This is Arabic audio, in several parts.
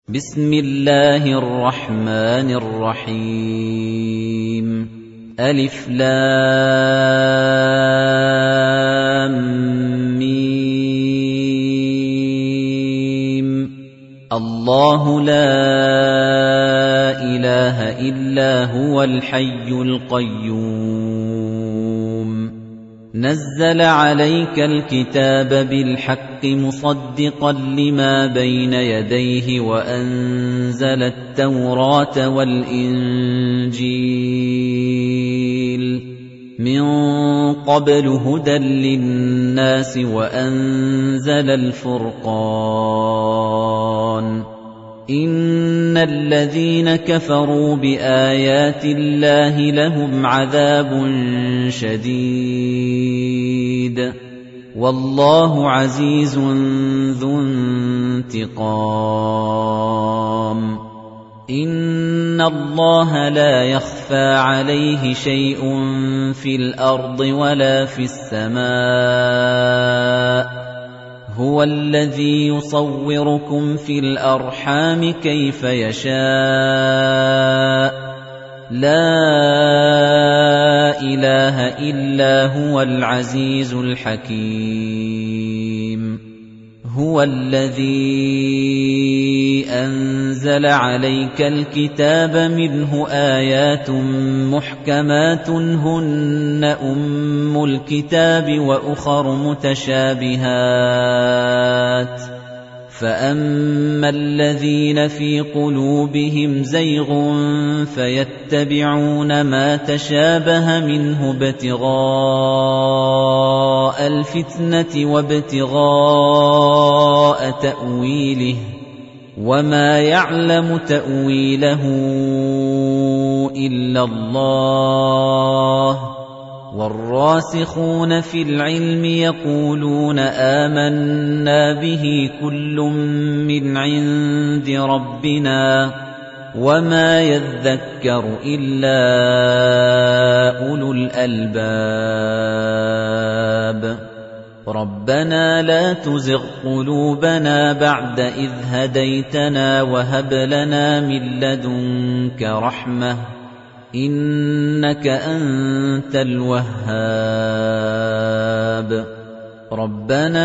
بسم الله الرحمن الرحيم ألف لام ميم الله لا إله إلا هو الحي القيوم نزل عليك الكتاب بالحق مصدقا لما بين يديه وأنزل التوراة والإنجيل من قبل هدى للناس وأنزل الفرقان إن الذين كفروا بآيات الله لهم عذاب شديد والله عزيز ذو انتقام إن الله لا يخفى عليه شيء في الأرض ولا في السماء هو الذي يصوركم في الأرحام كيف يشاء لا إله إلا هو العزيز الحكيم هو الذي أنزل عليك الكتاب منه آيات محكمات هن أم الكتاب وأخر متشابهات فأما الذين في قلوبهم زيغ فيتبعون ما تشابه منه ابتغاء الفتنة وابتغاء تأويله وما يعلم تأويله إلا الله والراسخون في العلم يقولون آمنا به كل من عند ربنا وما يذكر إلا أولو الألباب ربنا لا تزغ قلوبنا بعد إذ هديتنا وهب لنا من لدنك رحمة إنك أنت الوهاب ربنا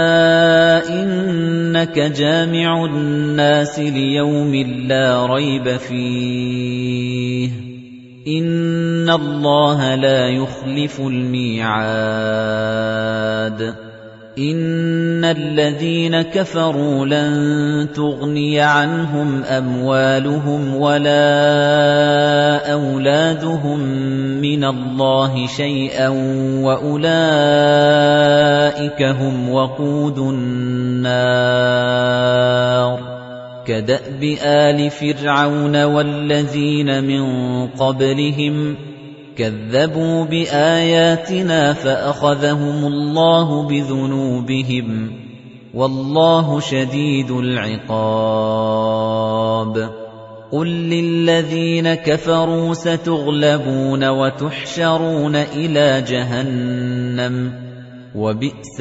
إنك جامع الناس ليوم لا ريب فيه إن الله لا يخلف الميعاد إن الذين كفروا لن تغني عنهم أموالهم ولا أولادهم من الله شيئا وأولئك هم وقود النار كدأب آل فرعون والذين من قبلهم كذبوا بآياتنا فأخذهم الله بذنوبهم والله شديد العقاب قل للذين كفروا ستغلبون وتحشرون إلى جهنم وبئس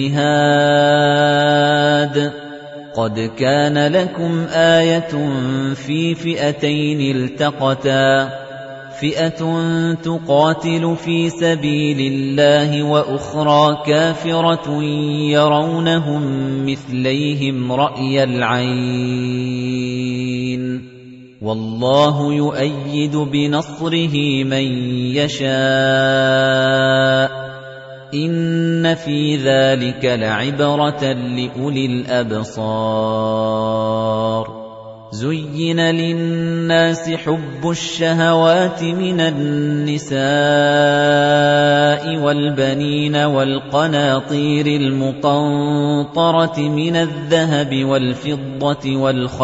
المهاد قد كان لكم آية في فئتين التقتا فئة تقاتل في سبيل الله وأخرى كافرة يرونهم مثليهم رأي العين والله يؤيد بنصره من يشاء إن في ذلك لعبرة لأولي الأبصار زين للناس حب الشهوات من النساء والبنين والقناطير المقنطرة من الذهب والفضة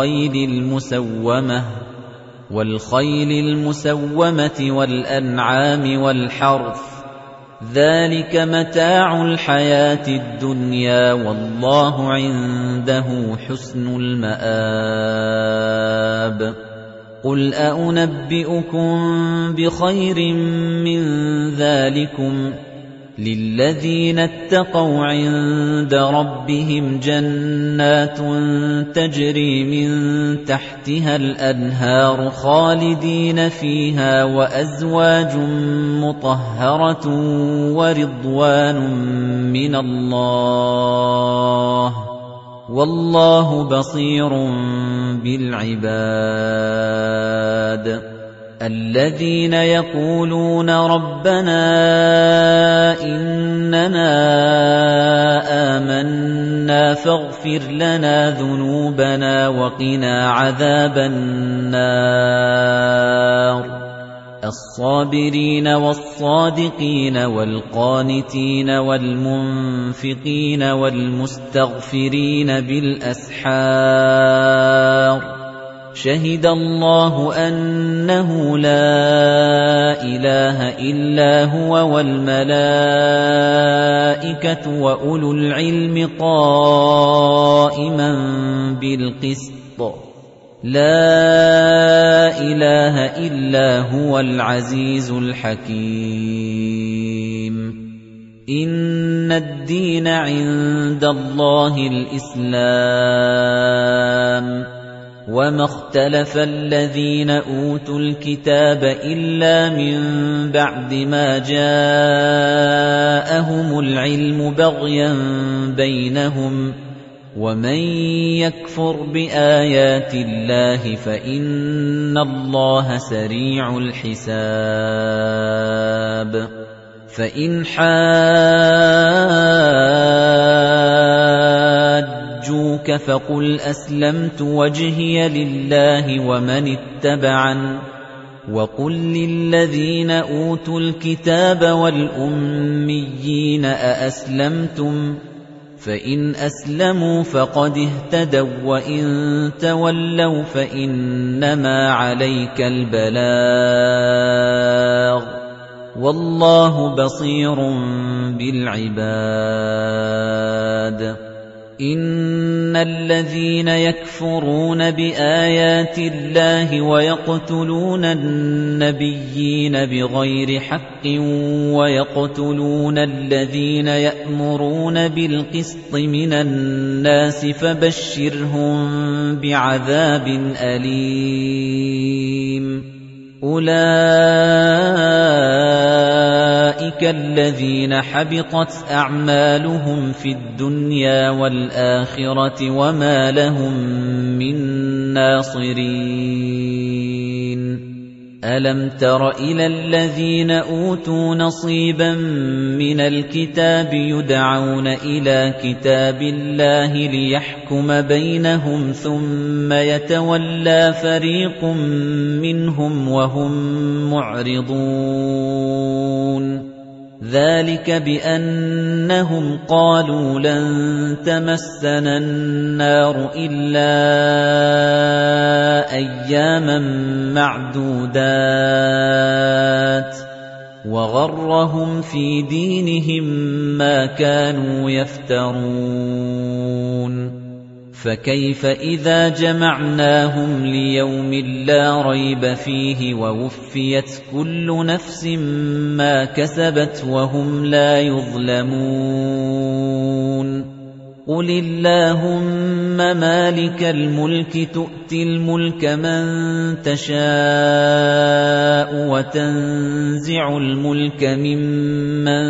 والخيل المسومة والأنعام والحرث ذلك متاع الحياة الدنيا والله عنده حسن المآب قل أنبئكم بخير من ذلكم لِلَّذِينَ اتَّقَوْا عِندَ رَبِّهِمْ جَنَّاتٌ تَجْرِي مِن تَحْتِهَا الْأَنْهَارُ خَالِدِينَ فِيهَا وَأَزْوَاجٌ مُطَهَّرَةٌ وَرِضْوَانٌ مِّنَ اللَّهِ ۗ وَاللَّهُ بَصِيرٌ بِالْعِبَادِ. الَّذِينَ يَقُولُونَ رَبَّنَا إِنَّنَا آمَنَّا فاغْفِرْ لَنَا ذُنُوبَنَا وَقِنَا عَذَابَ النَّارِ. الصَّابِرِينَ وَالصَّادِقِينَ وَالْقَانِتِينَ وَالْمُنفِقِينَ وَالْمُسْتَغْفِرِينَ بِالْأَسْحَارِ. شَهِدَ اللَّهُ أَنَّهُ لَا إِلَٰهَ إِلَّا هُوَ وَالْمَلَائِكَةُ وَأُولُو الْعِلْمِ قَائِمًا بِالْقِسْطِ. لَا إِلَٰهَ إِلَّا هُوَ الْعَزِيزُ الْحَكِيمُ. إِنَّ الدِّينَ عِندَ اللَّهِ الْإِسْلَامُ. وَمَا اخْتَلَفَ الَّذِينَ أُوتُوا الْكِتَابَ إِلَّا مِن بَعْدِ مَا جَاءَهُمُ الْعِلْمُ بَغْيًا بَيْنَهُمْ ۗ وَمَن يَكْفُرْ بِآيَاتِ اللَّهِ فَإِنَّ اللَّهَ سَرِيعُ الْحِسَابِ. فَإِنْ حَاجُّوكَ فَقُلْ أَسْلَمْتُ وَجْهِيَ لِلَّهِ وَمَنِ اتَّبَعَنِ ۖ وَقُل لِّلَّذِينَ أُوتُوا الْكِتَابَ وَالْأُمِّيِّينَ أَأَسْلَمْتُمْ ۖ فَإِنْ أَسْلَمُوا فَقَدِ اهْتَدَوا ۖ وَّإِن تَوَلَّوْا فَإِنَّمَا عَلَيْكَ الْبَلَاغُ ۗ وَاللَّهُ بَصِيرٌ بِالْعِبَادِ. إِنَّ الَّذِينَ يَكْفُرُونَ بِآيَاتِ اللَّهِ وَيَقْتُلُونَ النَّبِيِّينَ بِغَيْرِ حَقٍّ وَيَقْتُلُونَ الَّذِينَ يَأْمُرُونَ بِالْقِسْطِ مِنَ النَّاسِ فَبَشِّرْهُم بِعَذَابٍ أَلِيمٍ. أُولَئِكَ الَّذِينَ حَبِطَتْ أَعْمَالُهُمْ فِي الدُّنْيَا وَالْآخِرَةِ وَمَا لَهُم مِّن نَّاصِرِينَ. أَلَمْ تَرَ إِلَى الَّذِينَ أُوتُوا نَصِيبًا مِّنَ الْكِتَابِ يُدْعَوْنَ إِلَىٰ كِتَابِ اللَّهِ لِيَحْكُمَ بَيْنَهُمْ ثُمَّ يَتَوَلَّىٰ فَرِيقٌ مِّنْهُمْ وَهُم مُّعْرِضُونَ. ذَلِكَ بِأَنَّهُمْ قَالُوا لَن تَمَسَّنَا النَّارُ إِلَّا أَيَّامًا مَّعْدُودَاتٍ ۖ وَغَرَّهُمْ فِي دِينِهِم مَّا كَانُوا يَفْتَرُونَ. فَكَيْفَ إِذَا جَمَعْنَاهُمْ لِيَوْمٍ لَّا رَيْبَ فِيهِ وَوُفِّيَتْ كُلُّ نَفْسٍ مَّا كَسَبَتْ وَهُمْ لَا يُظْلَمُونَ. قُلِ اللَّهُمَّ مَالِكَ الْمُلْكِ تُؤْتِي الْمُلْكَ مَن تَشَاءُ وَتَنزِعُ الْمُلْكَ مِمَّن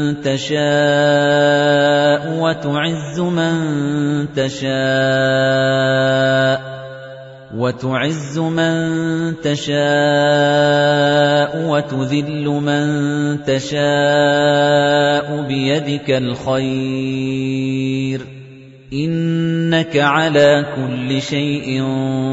تَشَاءُ وَتُعِزُّ مَن تَشَاءُ وَتُذِلُّ مَن تَشَاءُ بِيَدِكَ الْخَيْرُ ۖ إِنَّكَ عَلَى كُلِّ شَيْءٍ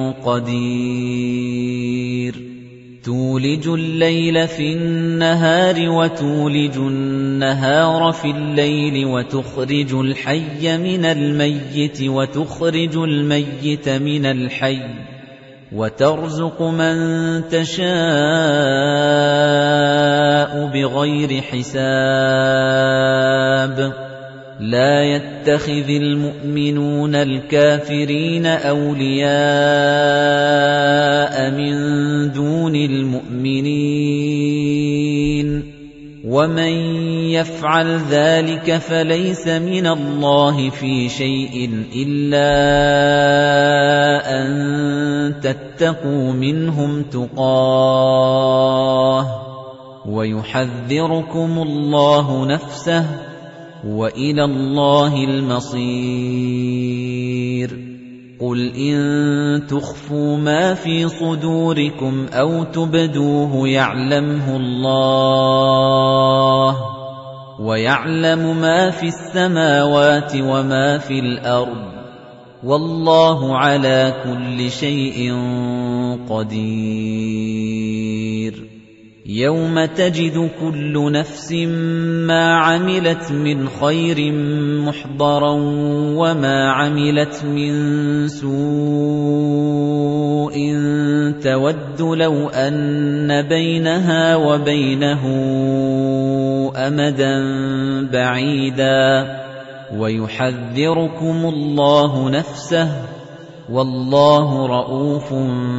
قَدِيرٌ. تُولِجُ اللَّيْلَ فِي النَّهَارِ وَتُولِجُ النَّهَارَ فِي اللَّيْلِ وَتُخْرِجُ الْحَيَّ مِنَ الْمَيِّتِ وَتُخْرِجُ الْمَيِّتَ مِنَ الْحَيِّ وَتَرْزُقُ مَن تَشَاءُ بِغَيْرِ حِسَابٍ. لَا يَتَّخِذِ الْمُؤْمِنُونَ الْكَافِرِينَ أَوْلِيَاءَ مِن دُونِ الْمُؤْمِنِينَ ۖ وَمَن يفعل ذلك فليس من الله في شيء إلا أن تتقوا منهم تقاه ويحذركم الله نفسه وإلى الله المصير قُلْ إِن تُخْفُوا مَا فِي صُدُورِكُمْ أَوْ تُبْدُوهُ يَعْلَمْهُ اللَّهُ وَيَعْلَمُ مَا فِي السَّمَاوَاتِ وَمَا فِي الْأَرْضِ وَاللَّهُ عَلَى كُلِّ شَيْءٍ قَدِيرٌ يَوْمَ تَجِدُ كُلُّ نَفْسٍ مَا عَمِلَتْ مِنْ خَيْرٍ مُحْضَرًا وَمَا عَمِلَتْ مِنْ سُوءٍ تَوَدُّ لَوْ أَنَّ بَيْنَهَا وَبَيْنَهُ أَمَدًا بَعِيدًا وَيُحَذِّرُكُمُ اللَّهُ نَفْسَهُ وَاللَّهُ رَءُوفٌ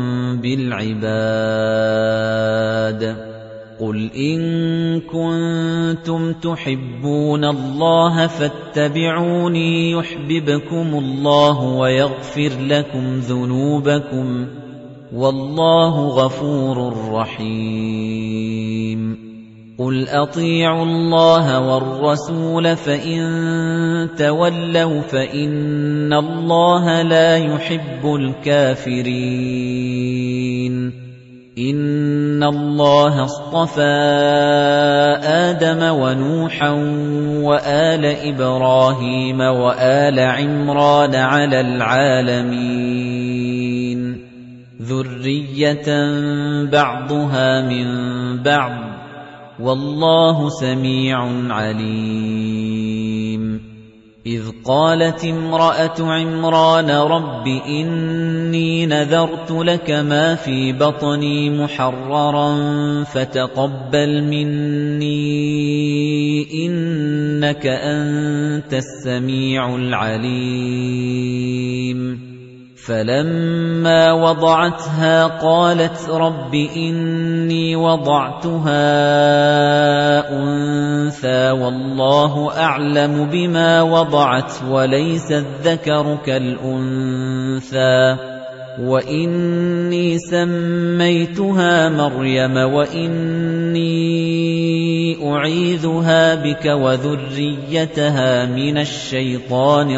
بِالْعِبَادِ قُلْ إِن كُنتُمْ تُحِبُّونَ اللَّهَ فَاتَّبِعُونِي يُحْبِبْكُمُ اللَّهُ وَيَغْفِرْ لَكُمْ ذُنُوبَكُمْ وَاللَّهُ غَفُورٌ رَّحِيمٌ قُلْ أَطِيعُوا اللَّهَ وَالرَّسُولَ فَإِن تَوَلَّوْا فَإِنَّ اللَّهَ لَا يُحِبُّ الْكَافِرِينَ إِنَّ اللَّهَ اصْطَفَى آدَمَ وَنُوحًا وَآلَ إِبْرَاهِيمَ وَآلَ عِمْرَانَ عَلَى الْعَالَمِينَ ذُرِّيَّةً بَعْضُهَا مِن بَعْضٍ وَاللَّهُ سَمِيعٌ عَلِيمٌ إِذْ قَالَتِ امْرَأَةُ عِمْرَانَ رَبِّ إِنِّي نَذَرْتُ لَكَ مَا فِي بَطْنِي مُحَرَّرًا فَتَقَبَّلْ مِنِّي إِنَّكَ أَنتَ السَّمِيعُ الْعَلِيمُ فَلَمَّا وَضَعَتْهَا قَالَتْ رَبِّ إِنِّي وَضَعْتُهَا أُنثَىٰ وَاللَّهُ أَعْلَمُ بِمَا وَضَعَتْ وَلَيْسَ الذَّكَرُ كَالْأُنثَىٰ وَإِنِّي سَمَّيْتُهَا مَرْيَمَ وَإِنِّي أُعِيذُهَا بِكَ وَذُرِّيَّتَهَا مِنَ الشَّيْطَانِ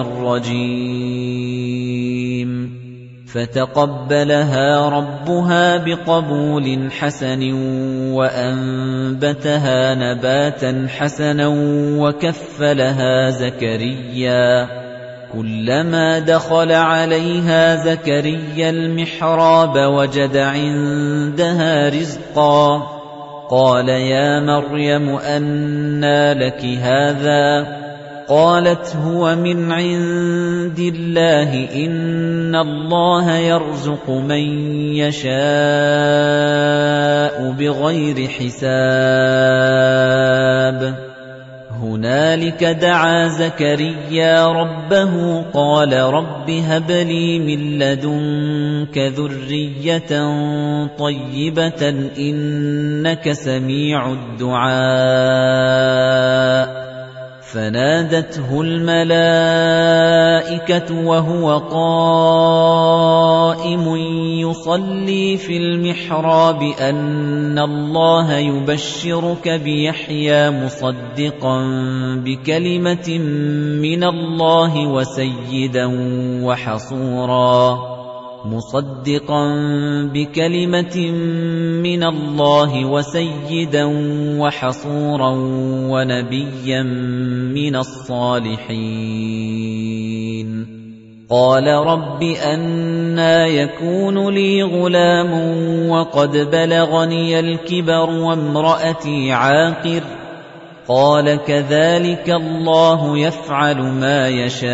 الرَّجِيمِ فَتَقَبَّلَهَا رَبُّهَا بِقَبُولٍ حَسَنٍ وَأَنبَتَهَا نَبَاتًا حَسَنًا وَكَفَّلَهَا زَكَرِيَّا كُلَّمَا دَخَلَ عَلَيْهَا زَكَرِيَّا الْمِحْرَابَ وَجَدَ عِندَهَا رِزْقًا قَالَ يَا مَرْيَمُ أَنَّىٰ لَكِ هَٰذَا قَالَتْ هُوَ مِنْ عِندِ اللَّهِ إِنَّ اللَّهَ يَرْزُقُ مَن يَشَاءُ بِغَيْرِ حِسَابٍ هُنَالِكَ دَعَا زَكَرِيَّا رَبَّهُ قَالَ رَبِّ هَبْ لِي مِن لَّدُنكَ ذُرِّيَّةً طَيِّبَةً إِنَّكَ سَمِيعُ الدُّعَاءِ فَنَادَتْهُ الْمَلَائِكَةُ وَهُوَ قَائِمٌ يُصَلِّي فِي الْمِحْرَابِ أَنَّ اللَّهَ يُبَشِّرُكَ بِيَحْيَىٰ مُصَدِّقًا بِكَلِمَةٍ مِّنَ اللَّهِ وَسَيِّدًا وَحَصُورًا وَنَبِيًّا مِّنَ الصَّالِحِينَ قَالَ رَبِّ أَنَّىٰ يَكُونُ لِي غُلَامٌ وَقَدْ بَلَغَنِيَ الْكِبَرُ وَامْرَأَتِي عَاقِرٌ قَالَ كَذَٰلِكَ اللَّهُ يَفْعَلُ مَا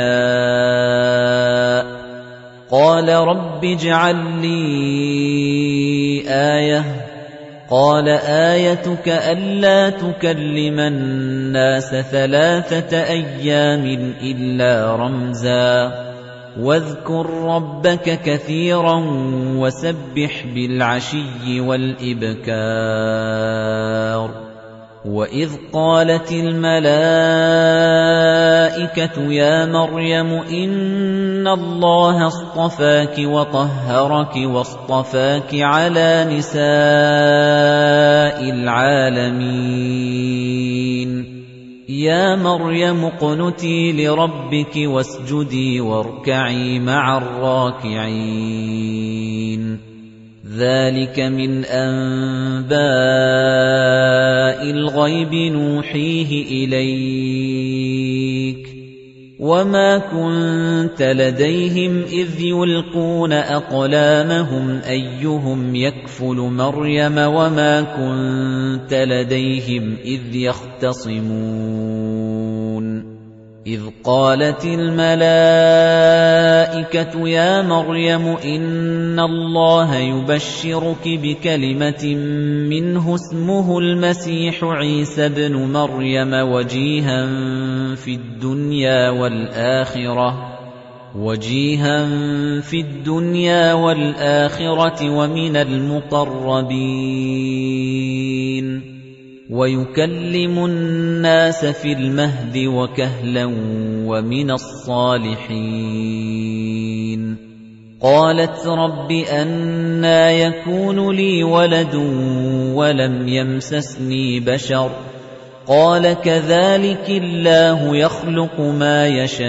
يَشَاءُ قَالَ رَبِّ اجْعَل لِّي آيَةً قَالَ آيَتُكَ أَلَّا تُكَلِّمَ النَّاسَ 3 أيام إِلَّا رَمْزًا وَاذْكُر رَّبَّكَ كَثِيرًا وَسَبِّحْ بِالْعَشِيِّ وَالْإِبْكَارِ وَإِذْ قَالَتِ الْمَلَائِكَةُ يَا مَرْيَمُ إِنَّ اللَّهَ اصْطَفَاكِ وَطَهَّرَكِ وَاصْطَفَاكِ عَلَى نِسَاءِ الْعَالَمِينَ يَا مَرْيَمُ اقْنُتِي لِرَبِّكِ وَاسْجُدِي وَارْكَعِي مَعَ الرَّاكِعِينَ ذَلِكَ مِنْ أَنبَاءِ الْغَيْبِ نُوحِيهِ إِلَيْكَ وَمَا كُنتَ لَدَيْهِمْ إِذْ يُلْقُونَ أَقْلَامَهُمْ أَيُّهُمْ يَكْفُلُ مَرْيَمَ وَمَا كُنتَ لَدَيْهِمْ إِذْ يَخْتَصِمُونَ إِذْ قَالَتِ الْمَلَائِكَةُ يَا مَرْيَمُ إِنَّ اللَّهَ يُبَشِّرُكِ بِكَلِمَةٍ مِّنْهُ اسْمُهُ الْمَسِيحُ عِيسَى ابْنُ مَرْيَمَ وَجِيهًا فِي الدُّنْيَا وَالْآخِرَةِ وَمِنَ الْمُقَرَّبِينَ وَيُكَلِّمُ النَّاسَ فِي الْمَهْدِ وَكَهْلًا وَمِنَ الصَّالِحِينَ قَالَتْ رَبِّ أَنَّىٰ يَكُونُ لِي وَلَدٌ وَلَمْ يَمْسَسْنِي بَشَرٌ قَالَ كَذَٰلِكِ اللَّهُ يَخْلُقُ مَا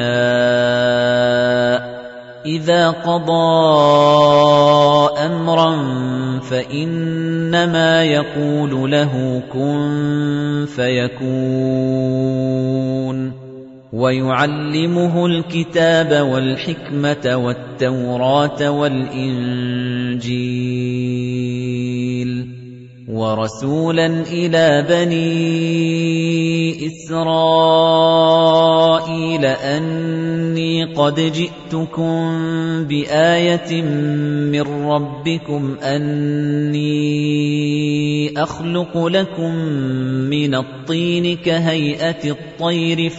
يَشَاءُ إِذَا قَضَىٰ أَمْرًا فَإِنَّمَا يَقُولُ لَهُ كُن فَيَكُونُ وَيُعَلِّمُهُ الْكِتَابَ وَالْحِكْمَةَ وَالتَّوْرَاةَ وَالْإِنجِيلَ وَرَسُولًا إِلَىٰ بَنِي إِسْرَائِيلَ أَنِّي قَدْ جِئْتُكُم بِآيَةٍ مِّن رَّبِّكُمْ أَنِّي أَخْلُقُ لَكُم مِّنَ الطِّينِ كَهَيْئَةِ الطَّيْرِ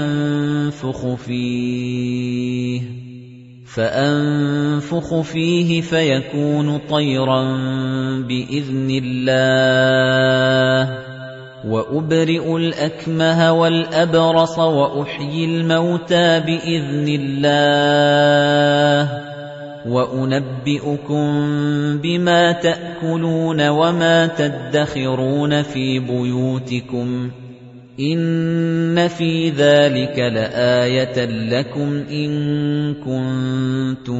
فَأَنفُخُ فِيهِ فَيَكُونُ طَيْرًا بِإِذْنِ اللَّهِ وَأُبْرِئُ الْأَكْمَهَ وَالْأَبْرَصَ وَأُحْيِي الْمَوْتَىٰ بِإِذْنِ اللَّهِ وَأُنَبِّئُكُم بِمَا تَأْكُلُونَ وَمَا تَدَّخِرُونَ فِي بُيُوتِكُمْ إِنَّ فِي ذَلِكَ لَآيَةً لَّكُمْ إِن كُنتُم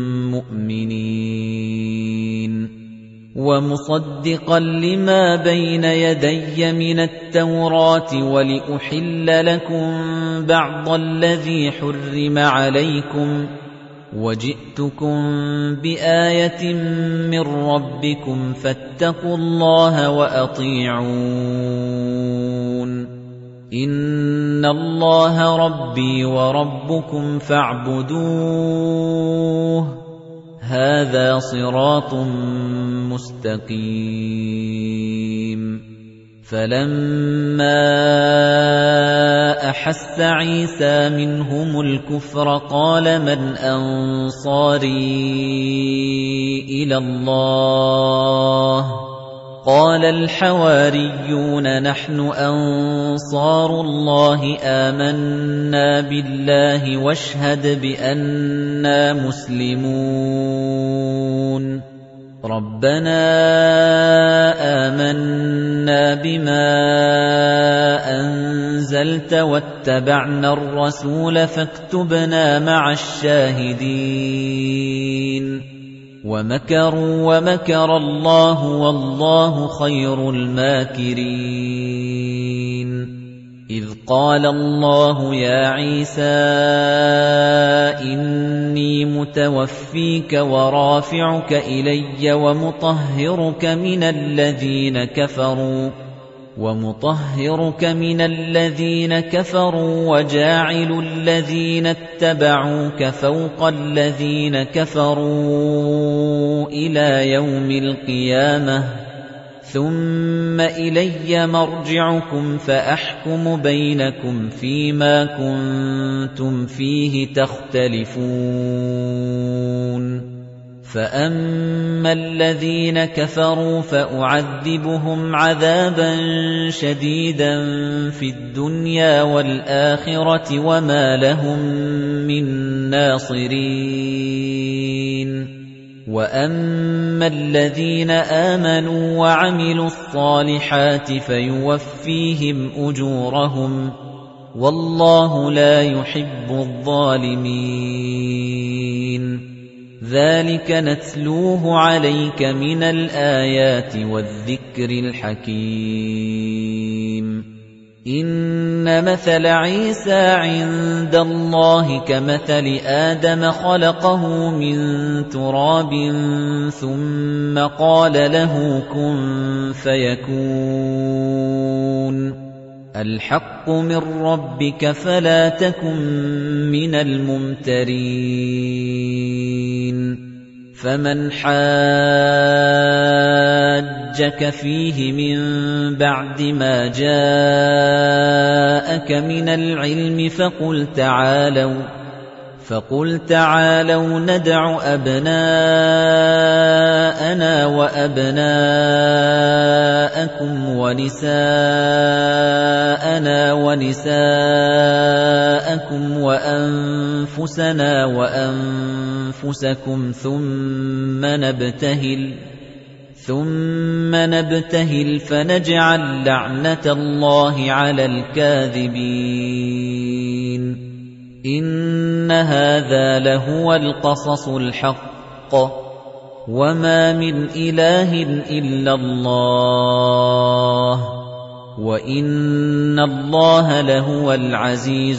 مُّؤْمِنِينَ وَمُصَدِّقًا لِّمَا بَيْنَ يَدَيَّ مِنَ التَّوْرَاةِ وَلِأُحِلَّ لَكُم بَعْضَ الَّذِي حُرِّمَ عَلَيْكُمْ وَجِئْتُكُم بِآيَةٍ مِّن رَّبِّكُمْ فَاتَّقُوا اللَّهَ وَأَطِيعُونِ إِنَّ اللَّهَ رَبِّي وَرَبُّكُمْ فَاعْبُدُوهُ هَذَا صِرَاطٌ مُّسْتَقِيمٌ فَلَمَّا أَحَسَّ عِيسَىٰ مِنْهُمُ الْكُفْرَ قَالَ مَنْ أَنصَارِي إِلَى اللَّهِ قَالَ الْحَوَارِيُّونَ نَحْنُ أَنصَارُ اللَّهِ آمَنَّا بِاللَّهِ وَاشْهَدْ بِأَنَّا مُسْلِمُونَ رَبَّنَا آمَنَّا بِمَا أَنزَلْتَ وَاتَّبَعْنَا الرَّسُولَ فَاكْتُبْنَا مَعَ الشَّاهِدِينَ وَمَكَرُوا وَمَكَرَ اللَّهُ وَاللَّهُ خَيْرُ الْمَاكِرِينَ إِذْ قَالَ اللَّهُ يَا عِيسَىٰ إِنِّي مُتَوَفِّيكَ وَرَافِعُكَ إِلَيَّ وَمُطَهِّرُكَ مِنَ الَّذِينَ كَفَرُوا وَجَاعِلُ الَّذِينَ اتَّبَعُوكَ فَوْقَ الَّذِينَ كَفَرُوا إِلَىٰ يَوْمِ الْقِيَامَةِ ثُمَّ إِلَيَّ مَرْجِعُكُمْ فَأَحْكُمُ بَيْنَكُمْ فِيمَا كُنتُمْ فِيهِ تَخْتَلِفُونَ فَأَمَّا الَّذِينَ كَفَرُوا فَأُعَذِّبُهُمْ عَذَابًا شَدِيدًا فِي الدُّنْيَا وَالْآخِرَةِ وَمَا لَهُم مِّن نَّاصِرِينَ وَأَمَّا الَّذِينَ آمَنُوا وَعَمِلُوا الصَّالِحَاتِ فَيُوَفِّيهِمْ أُجُورَهُمْ وَاللَّهُ لَا يُحِبُّ الظَّالِمِينَ ذَلِكَ نَتْلُوهُ عَلَيْكَ مِنَ الْآيَاتِ وَالذِّكْرِ الْحَكِيمِ إِنَّ مَثَلَ عِيسَى عِندَ اللَّهِ كَمَثَلِ آدَمَ خَلَقَهُ مِن تُرَابٍ ثُمَّ قَالَ لَهُ كُن فَيَكُونُ الْحَقُّ مِن رَّبِّكَ فَلَا تَكُن مِّنَ الْمُمْتَرِينَ فَمَنْ حَاجَّكَ فِيهِ مِن بَعْدِ مَا جَاءَكَ مِنَ الْعِلْمِ فَقُلْ تَعَالَوْا نَدْعُ أَبْنَاءَنَا وَأَبْنَاءَكُمْ وَنِسَاءَنَا وَنِسَاءَكُمْ وَأَنفُسَنَا وَأَنفُسَكُمْ ثُمَّ نَبْتَهِلْ فَنَجْعَلْ لَعْنَتَ اللَّهِ عَلَى الْكَاذِبِينَ إِنَّ هَذَا لَهُوَ الْقَصَصُ الْحَقُّ وَمَا مِنْ إِلَٰهٍ إِلَّا اللَّهُ وَإِنَّ اللَّهَ لَهُوَ الْعَزِيزُ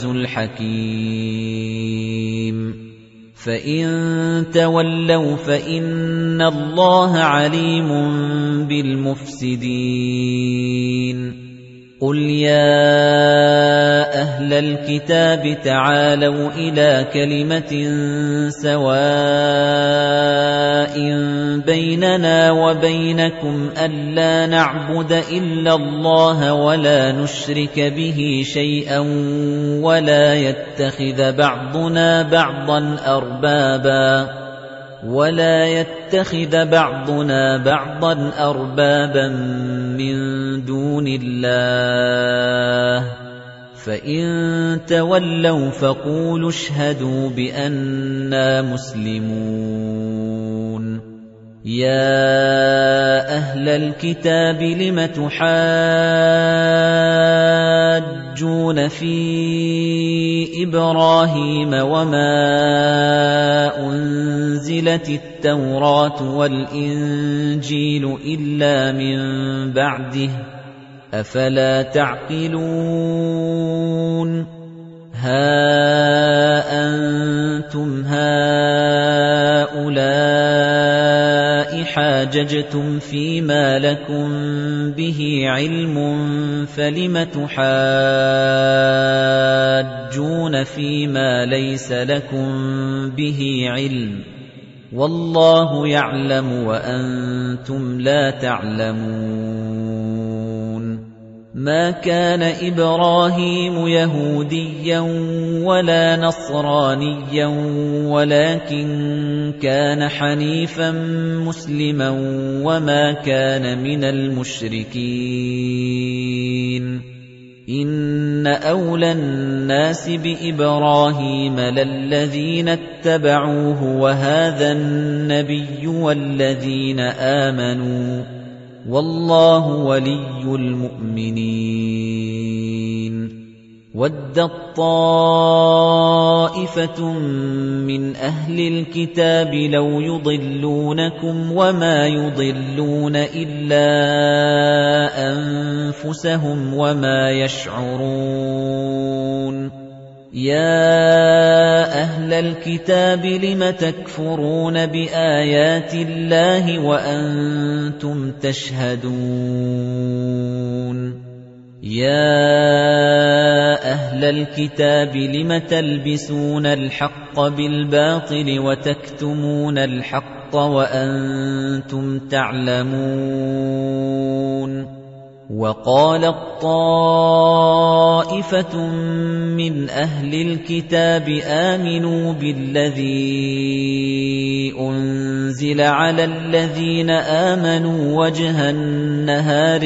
الْحَكِيمُ فَإِن تَوَلَّوْا فَإِنَّ اللَّهَ عَلِيمٌ بِالْمُفْسِدِينَ قُلْ يَا أَهْلَ الْكِتَابِ تَعَالَوْا إِلَىٰ كَلِمَةٍ سَوَاءٍ بَيْنَنَا وَبَيْنَكُمْ أَلَّا نَعْبُدَ إِلَّا اللَّهَ وَلَا نُشْرِكَ بِهِ شَيْئًا وَلَا يَتَّخِذَ بَعْضُنَا بَعْضًا أَرْبَابًا مِّن دُونِ اللَّهِ فَإِن تَوَلَّوْا فَقُولُوا اشْهَدُوا بِأَنَّا مُسْلِمُونَ يَا أَهْلَ الْكِتَابِ لِمَ تُحَاجُّونَ فِي إِبْرَاهِيمَ وَمَا أُنزِلَتِ التَّوْرَاةُ وَالْإِنجِيلُ إِلَّا مِن بَعْدِهِ ۚ أَفَلَا تَعْقِلُونَ هَا أَنتُمْ هَٰؤُلَاءِ حَاجَجْتُمْ فِيمَا لَكُم بِهِ عِلْمٌ فَلِمَ تُحَاجُّونَ فِيمَا لَيْسَ لَكُم بِهِ عِلْمٌ وَاللَّهُ يَعْلَمُ وَأَنتُمْ لَا تَعْلَمُونَ مَا كَانَ إِبْرَاهِيمُ يَهُودِيًّا وَلَا نَصْرَانِيًّا وَلَكِن كَانَ حَنِيفًا مُسْلِمًا وَمَا كَانَ مِنَ الْمُشْرِكِينَ إِنَّ أَوْلَى النَّاسِ بِإِبْرَاهِيمَ لَلَّذِينَ اتَّبَعُوهُ وَهَٰذَا النَّبِيُّ وَالَّذِينَ آمَنُوا ۗ وَاللَّهُ وَلِيُّ الْمُؤْمِنِينَ وَدَّت طَّائِفَةٌ مِّنْ أَهْلِ الْكِتَابِ لَوْ يُضِلُّونَكُمْ وَمَا يُضِلُّونَ إِلَّا أَنفُسَهُمْ وَمَا يَشْعُرُونَ يَا أَهْلَ الْكِتَابِ لِمَ تَكْفُرُونَ بِآيَاتِ اللَّهِ وَأَنتُمْ تَشْهَدُونَ يَا أَهْلَ الْكِتَابِ لِمَ تَلْبِسُونَ الْحَقَّ بِالْبَاطِلِ وَتَكْتُمُونَ الْحَقَّ وَأَنتُمْ تَعْلَمُونَ وَقَالَت طَّائِفَةٌ مِّنْ أَهْلِ الْكِتَابِ آمِنُوا بِالَّذِي أُنزِلَ عَلَى الَّذِينَ آمَنُوا وَجْهَ النَّهَارِ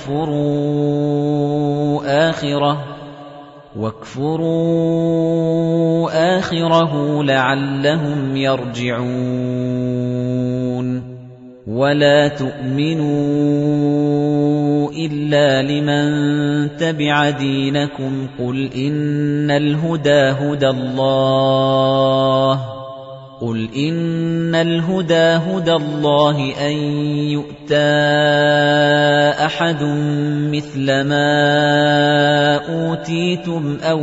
وَاكْفُرُوا آخِرَهُ لَعَلَّهُمْ يَرْجِعُونَ وَلَا تُؤْمِنُوا إِلَّا لِمَن تَبِعَ دِينَكُمْ قُلْ إِنَّ الْهُدَى هُدَى اللَّهِ أَن يُؤْتَىٰ أَحَدٌ مِّثْلَ مَا أُوتِيتُمْ أَوْ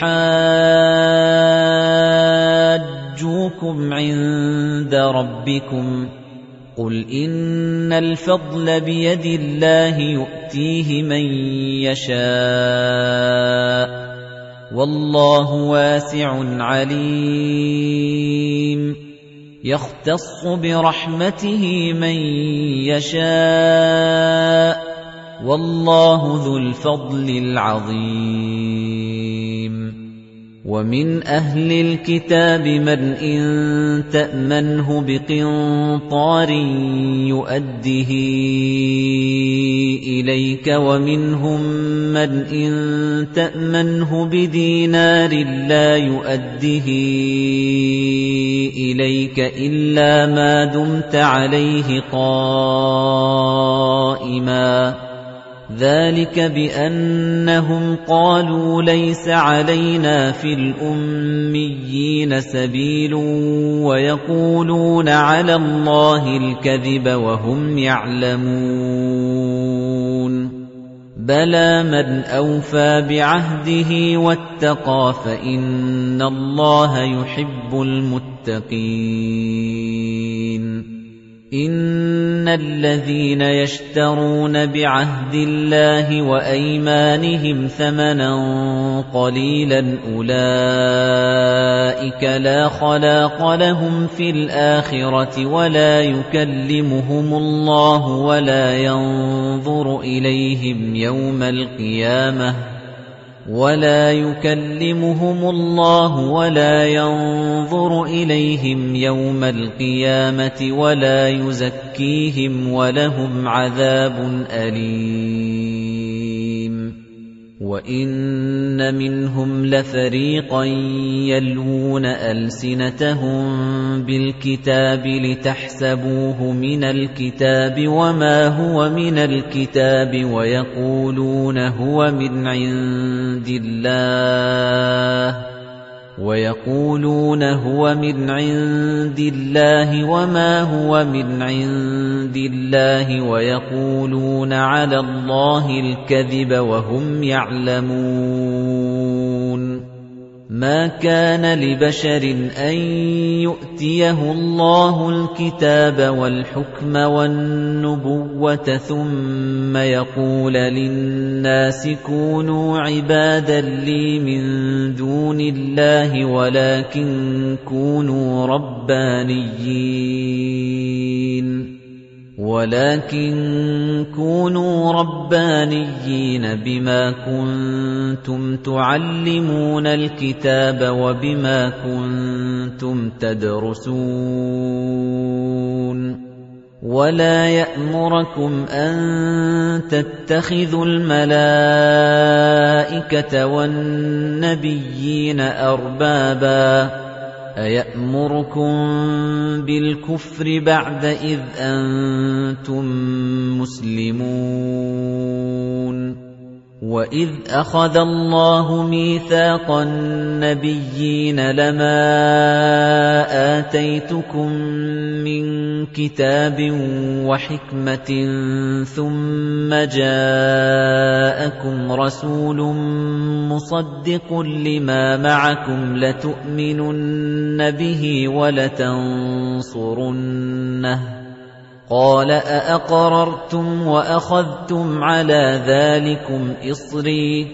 يُحَاجُّوكُمْ عِندَ رَبِّكُمْ قُلْ إِنَّ الْفَضْلَ بِيَدِ اللَّهِ يُؤْتِيهِ مَن يَشَاءُ وَاللَّهُ وَاسِعٌ عَلِيمٌ يَخْتَصُّ بِرَحْمَتِهِ مَن يَشَاءُ وَاللَّهُ ذُو الْفَضْلِ الْعَظِيمِ وَمِنْ أَهْلِ الْكِتَابِ مَنْ إِن تَأْمَنْهُ بِقِنطَارٍ يُؤَدِّهِ إِلَيْكَ وَمِنْهُم مَّنْ إِن تَأْمَنْهُ بِدِينَارٍ لَّا يُؤَدِّهِ إِلَيْكَ إِلَّا مَا دُمْتَ عَلَيْهِ قَائِمًا ذَلِكَ بِأَنَّهُمْ قَالُوا لَيْسَ عَلَيْنَا فِي الْأُمِّيِّينَ سَبِيلٌ وَيَقُولُونَ عَلَى اللَّهِ الْكَذِبَ وَهُمْ يَعْلَمُونَ بَلَىٰ مَنْ أَوْفَىٰ بِعَهْدِهِ وَاتَّقَىٰ فَإِنَّ اللَّهَ يُحِبُّ الْمُتَّقِينَ إِنَّ الَّذِينَ يَشْتَرُونَ بِعَهْدِ اللَّهِ وَأَيْمَانِهِمْ ثَمَنًا قَلِيلًا أُولَئِكَ لَا خَلَاقَ لَهُمْ فِي الْآخِرَةِ وَلَا يُكَلِّمُهُمُ اللَّهُ وَلَا يَنظُرُ إِلَيْهِمْ يَوْمَ الْقِيَامَةِ وَلَا يُزَكِّيهِمْ وَلَهُمْ عَذَابٌ أَلِيمٌ وَإِنَّ مِنْهُمْ لَفَرِيقًا يَلْوُونَ أَلْسِنَتَهُم بِالْكِتَابِ لِتَحْسَبُوهُ مِنَ الْكِتَابِ وَمَا هُوَ مِنَ الْكِتَابِ وَيَقُولُونَ هُوَ مِنْ عِندِ اللَّهِ وَمَا هُوَ مِنْ عِندِ اللَّهِ وَيَقُولُونَ عَلَى اللَّهِ الْكَذِبَ وَهُمْ يَعْلَمُونَ مَا كَانَ لِبَشَرٍ أَن يُؤْتِيَهُ اللَّهُ الْكِتَابَ وَالْحُكْمَ وَالنُّبُوَّةَ ثُمَّ يَقُولَ لِلنَّاسِ كُونُوا عِبَادًا لِّي مِن دُونِ اللَّهِ وَلَكِن كُونُوا رَبَّانِيِّينَ بِمَا كُنتُمْ تُعَلِّمُونَ الْكِتَابَ وَبِمَا كُنتُمْ تَدْرُسُونَ وَلَا يَأْمُرَكُمْ أَن تَتَّخِذُوا الْمَلَائِكَةَ وَالنَّبِيِّينَ أَرْبَابًا أَيَأْمُرُكُم بِالْكُفْرِ بَعْدَ إِذْ أَنتُم مُّسْلِمُونَ وَإِذْ أَخَذَ اللَّهُ مِيثَاقَ النَّبِيِّينَ لَمَا آتَيْتُكُم مِّن كِتَابٍ وَحِكْمَةٍ ثُمَّ جَاءَكُمْ رَسُولٌ مُصَدِّقٌ لِّمَا مَعَكُمْ لَتُؤْمِنُنَّ بِهِ وَلَتَنصُرُنَّهُ قَالَ أَأَقْرَرْتُمْ وَأَخَذْتُمْ عَلَى ذَلِكُمْ إِصْرِي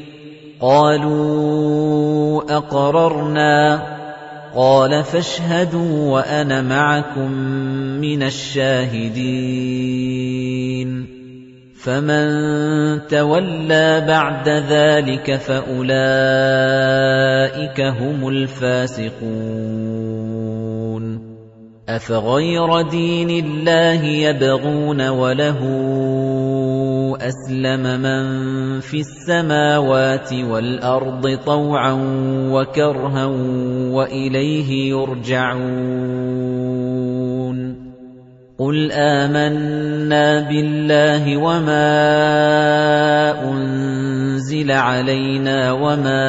قَالُوا أَقْرَرْنَا قَالَ فَاشْهَدُوا وَأَنَا مَعَكُمْ مِنَ الشَّاهِدِينَ فَمَن تَوَلَّىٰ بَعْدَ ذَٰلِكَ فَأُولَٰئِكَ هُمُ الْفَاسِقُونَ أَفَغَيْرَ دِينِ اللَّهِ يَبْغُونَ وَلَهُ أَسْلَمَ مَن فِي السَّمَاوَاتِ وَالْأَرْضِ طَوْعًا وَكَرْهًا وَإِلَيْهِ يُرْجَعُونَ قُلْ آمَنَّا بِاللَّهِ وَمَا أُنزِلَ عَلَيْنَا وَمَا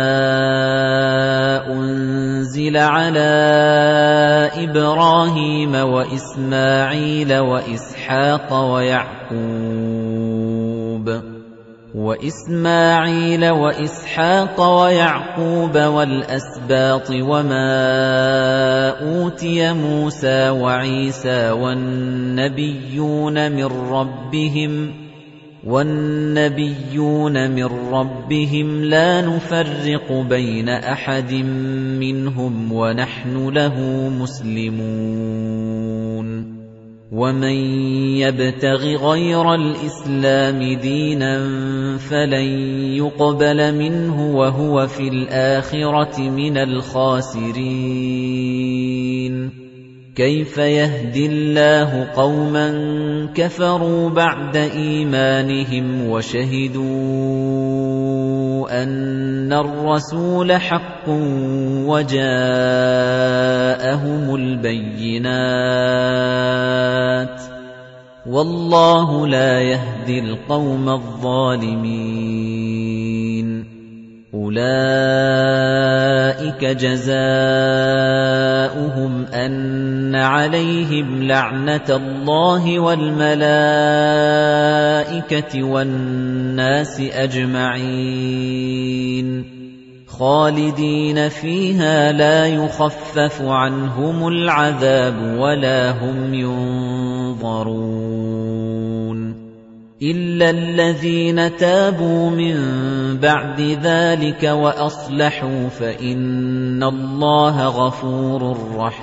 أُنزِلَ عَلَىٰ إِبْرَاهِيمَ وَإِسْمَاعِيلَ وَإِسْحَاقَ وَيَعْقُوبَ وَالْأَسْبَاطِ وَمَا أُوتِيَ مُوسَىٰ وَعِيسَىٰ وَالنَّبِيُّونَ مِن رَّبِّهِمْ لَا نُفَرِّقُ بَيْنَ أَحَدٍ مِّنْهُمْ وَنَحْنُ لَهُ مُسْلِمُونَ وَمَن يَبْتَغِ غَيْرَ الْإِسْلَامِ دِينًا فَلَن يُقْبَلَ مِنْهُ وَهُوَ فِي الْآخِرَةِ مِنَ الْخَاسِرِينَ كَيْفَ يَهْدِي اللَّهُ قَوْمًا كَفَرُوا بَعْدَ إِيمَانِهِمْ وَشَهِدُوا أَنَّ الرَّسُولَ حَقٌّ وَجَاءَهُمُ الْبَيِّنَاتُ وَاللَّهُ لَا يَهْدِي الْقَوْمَ الظَّالِمِينَ أُولَئِكَ جَزَاؤُهُمْ أَنَّ عَلَيْهِمْ لَعْنَةَ اللَّهِ وَالْمَلَائِكَةِ وَالنَّاسِ أَجْمَعِينَ خَالِدِينَ فِيهَا لَا يُخَفَّفُ عَنْهُمُ الْعَذَابُ وَلَا هُمْ يُنظَرُونَ إِلَّا الَّذِينَ تَابُوا مِن بَعْدِ ذَلِكَ وَأَصْلَحُوا فَإِنَّ اللَّهَ غَفُورٌ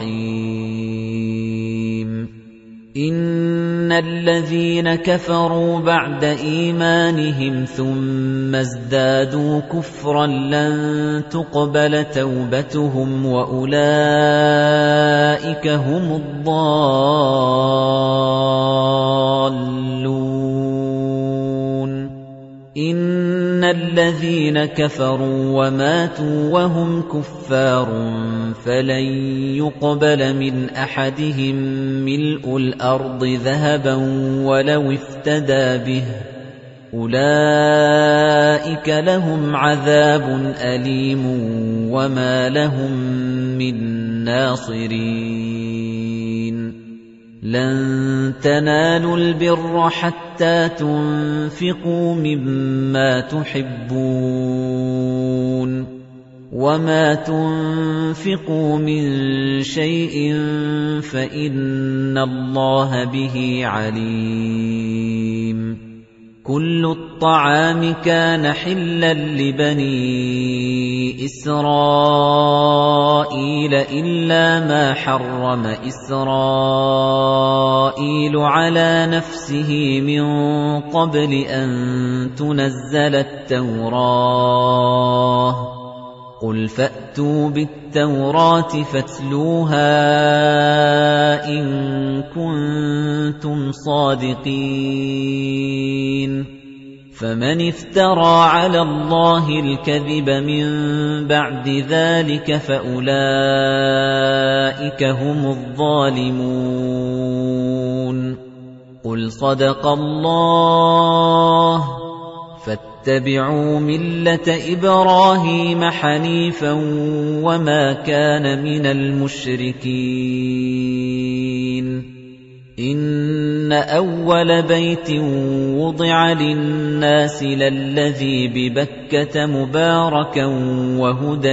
رَّحِيمٌ إِنَّ الَّذِينَ كَفَرُوا بَعْدَ إِيمَانِهِمْ ثُمَّ ازْدَادُوا كُفْرًا لَّن تُقْبَلَ تَوْبَتُهُمْ وَأُولَٰئِكَ هُمُ الضَّالُّونَ إِنَّ الَّذِينَ كَفَرُوا وَمَاتُوا وَهُمْ كُفَّارٌ فَلَن يُقْبَلَ مِنْ أَحَدِهِم مِّلْءُ الْأَرْضِ ذَهَبًا وَلَوِ افْتَدَىٰ بِهِ أُولَٰئِكَ لَهُمْ عَذَابٌ أَلِيمٌ وَمَا لَهُم مِّن نَّاصِرِينَ لَن تَنَالُوا الْبِرَّ حَتَّىٰ تُنفِقُوا مِمَّا تُحِبُّونَ وَمَا تُنفِقُوا مِن شَيْءٍ فَإِنَّ اللَّهَ بِهِ عَلِيمٌ كُلُّ الطَّعَامِ كَانَ حِلًّا لِّبَنِي إِسْرَائِيلَ إِلَّا مَا حَرَّمَ إِسْرَائِيلُ عَلَىٰ نَفْسِهِ مِن قَبْلِ أَن تُنَزَّلَ التَّوْرَاةُ قُلْ فَأْتُوا بِالتَّوْرَاةِ فَاتْلُوهَا إِن كُنتُمْ صَادِقِينَ فَمَنِ افْتَرَىٰ عَلَى اللَّهِ الْكَذِبَ مِن بَعْدِ ذَلِكَ فَأُولَٰئِكَ هُمُ الظَّالِمُونَ قُلْ صَدَقَ اللَّهُ فَاتَّبِعُوا مِلَّةَ إِبْرَاهِيمَ حَنِيفًا وَمَا كَانَ مِنَ الْمُشْرِكِينَ إِنَّ أَوَّلَ بَيْتٍ وُضِعَ لِلنَّاسِ لَلَّذِي بِبَكَّةَ مُبَارَكًا وَهُدًى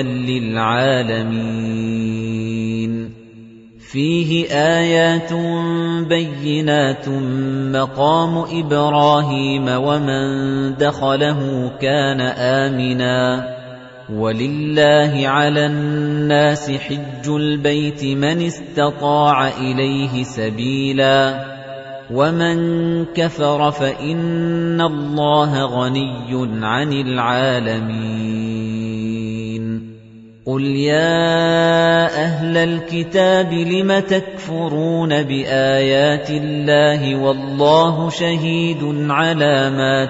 لِّلْعَالَمِينَ فِيهِ آيَاتٌ بَيِّنَاتٌ مَّقَامُ إِبْرَاهِيمَ وَمَن دَخَلَهُ كَانَ آمِنًا وَلِلَّهِ عَلَى النَّاسِ حِجُّ الْبَيْتِ مَنِ اسْتَطَاعَ إِلَيْهِ سَبِيلًا وَمَن كَفَرَ فَإِنَّ اللَّهَ غَنِيٌّ عَنِ الْعَالَمِينَ قُلْ يَا أَهْلَ الْكِتَابِ لِمَ تَكْفُرُونَ بِآيَاتِ اللَّهِ وَاللَّهُ شَهِيدٌ عَلَى مَا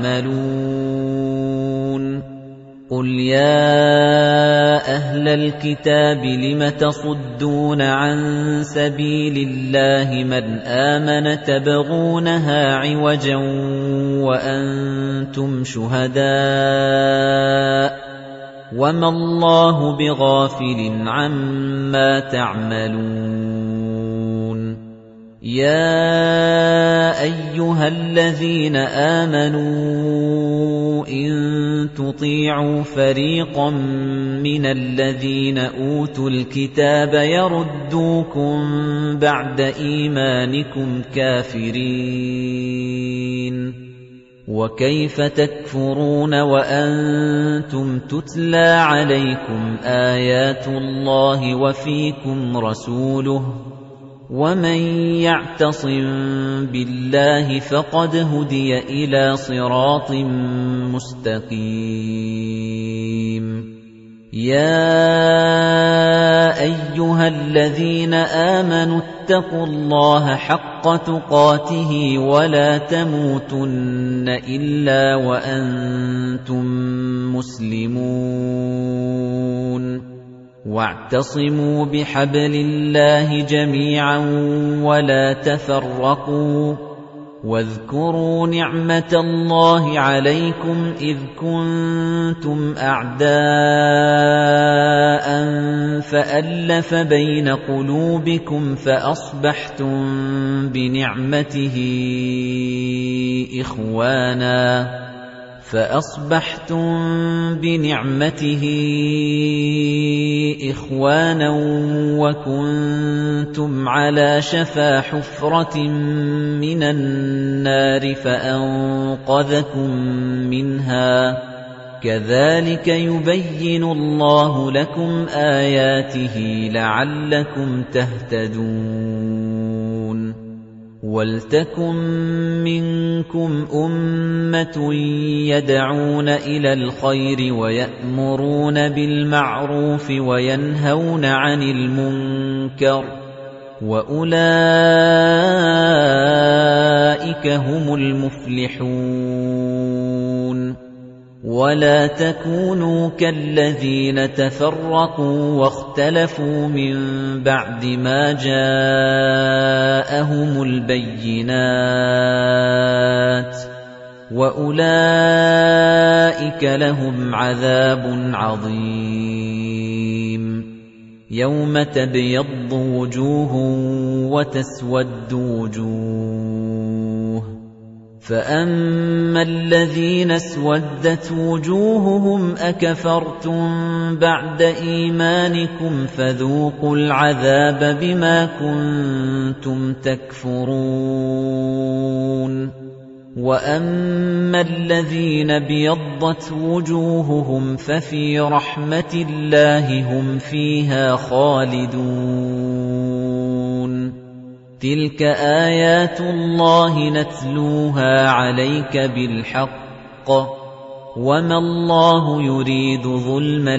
تَعْمَلُونَ قُلْ يَا أَهْلَ الْكِتَابِ لِمَ تَصُدُّونَ عَن سَبِيلِ اللَّهِ مَنْ آمَنَ تَبْغُونَهَا عِوَجًا وَأَنْتُمْ شُهَدَاءُ وَمَا اللَّهُ بِغَافِلٍ عَمَّا تَعْمَلُونَ يَا أَيُّهَا الَّذِينَ آمَنُوا إِن تُطِيعُوا فَرِيقًا مِنَ الَّذِينَ أُوتُوا الْكِتَابَ يَرُدُّوكُم بَعْدَ إِيمَانِكُمْ كَافِرِينَ وَكَيْفَ تَكْفُرُونَ وَأَنتُمْ تُتْلَى عَلَيْكُمْ آيَاتُ اللَّهِ وَفِيكُمْ رَسُولُهُ وَمَن يَعْتَصِم بِاللَّهِ فَقَدْ هُدِيَ إِلَى صِرَاطٍ مُّسْتَقِيمٍ يَا أَيُّهَا الَّذِينَ آمَنُوا اتَّقُوا اللَّهَ حَقَّ تُقَاتِهِ وَلَا تَمُوتُنَّ إِلَّا وَأَنتُم مُّسْلِمُونَ وَاعْتَصِمُوا بِحَبْلِ اللَّهِ جَمِيعًا وَلَا تَفَرَّقُوا وَاذْكُرُوا نِعْمَةَ اللَّهِ عَلَيْكُمْ إِذْ كُنتُمْ أَعْدَاءً فَأَلَّفَ بَيْنَ قُلُوبِكُمْ فَأَصْبَحْتُم بِنِعْمَتِهِ إِخْوَانًا وَكُنتُمْ عَلَى شَفَا حُفْرَةٍ مِّنَ النَّارِ فَأَنقَذَكُم مِّنْهَا ۗ كَذَلِكَ يُبَيِّنُ اللَّهُ لَكُمْ آيَاتِهِ لَعَلَّكُمْ تَهْتَدُونَ وَلْتَكُن مِّنكُمْ أُمَّةٌ يَدْعُونَ إِلَى الْخَيْرِ وَيَأْمُرُونَ بِالْمَعْرُوفِ وَيَنْهَوْنَ عَنِ الْمُنكَرِ وَأُولَٰئِكَ هُمُ الْمُفْلِحُونَ وَلَا تَكُونُوا كَالَّذِينَ تَفَرَّقُوا وَاخْتَلَفُوا مِن بَعْدِ مَا جَاءَهُمُ الْبَيِّنَاتُ وَأُولَئِكَ لَهُمْ عَذَابٌ عَظِيمٌ يَوْمَ تَبْيَضُّ وُجُوهٌ وَتَسْوَدُّ وُجُوهٌ فَأَمَّا الَّذِينَ اسْوَدَّتْ وُجُوهُهُمْ أَكَفَرْتُم بَعْدَ إِيمَانِكُمْ فَذُوقُوا الْعَذَابَ بِمَا كُنتُمْ تَكْفُرُونَ وَأَمَّا الَّذِينَ ابْيَضَّتْ وُجُوهُهُمْ فَفِي رَحْمَةِ اللَّهِ هُمْ فِيهَا خَالِدُونَ تِلْكَ آيَاتُ اللَّهِ نَتْلُوهَا عَلَيْكَ بِالْحَقِّ وَمَا اللَّهُ يُرِيدُ ظُلْمًا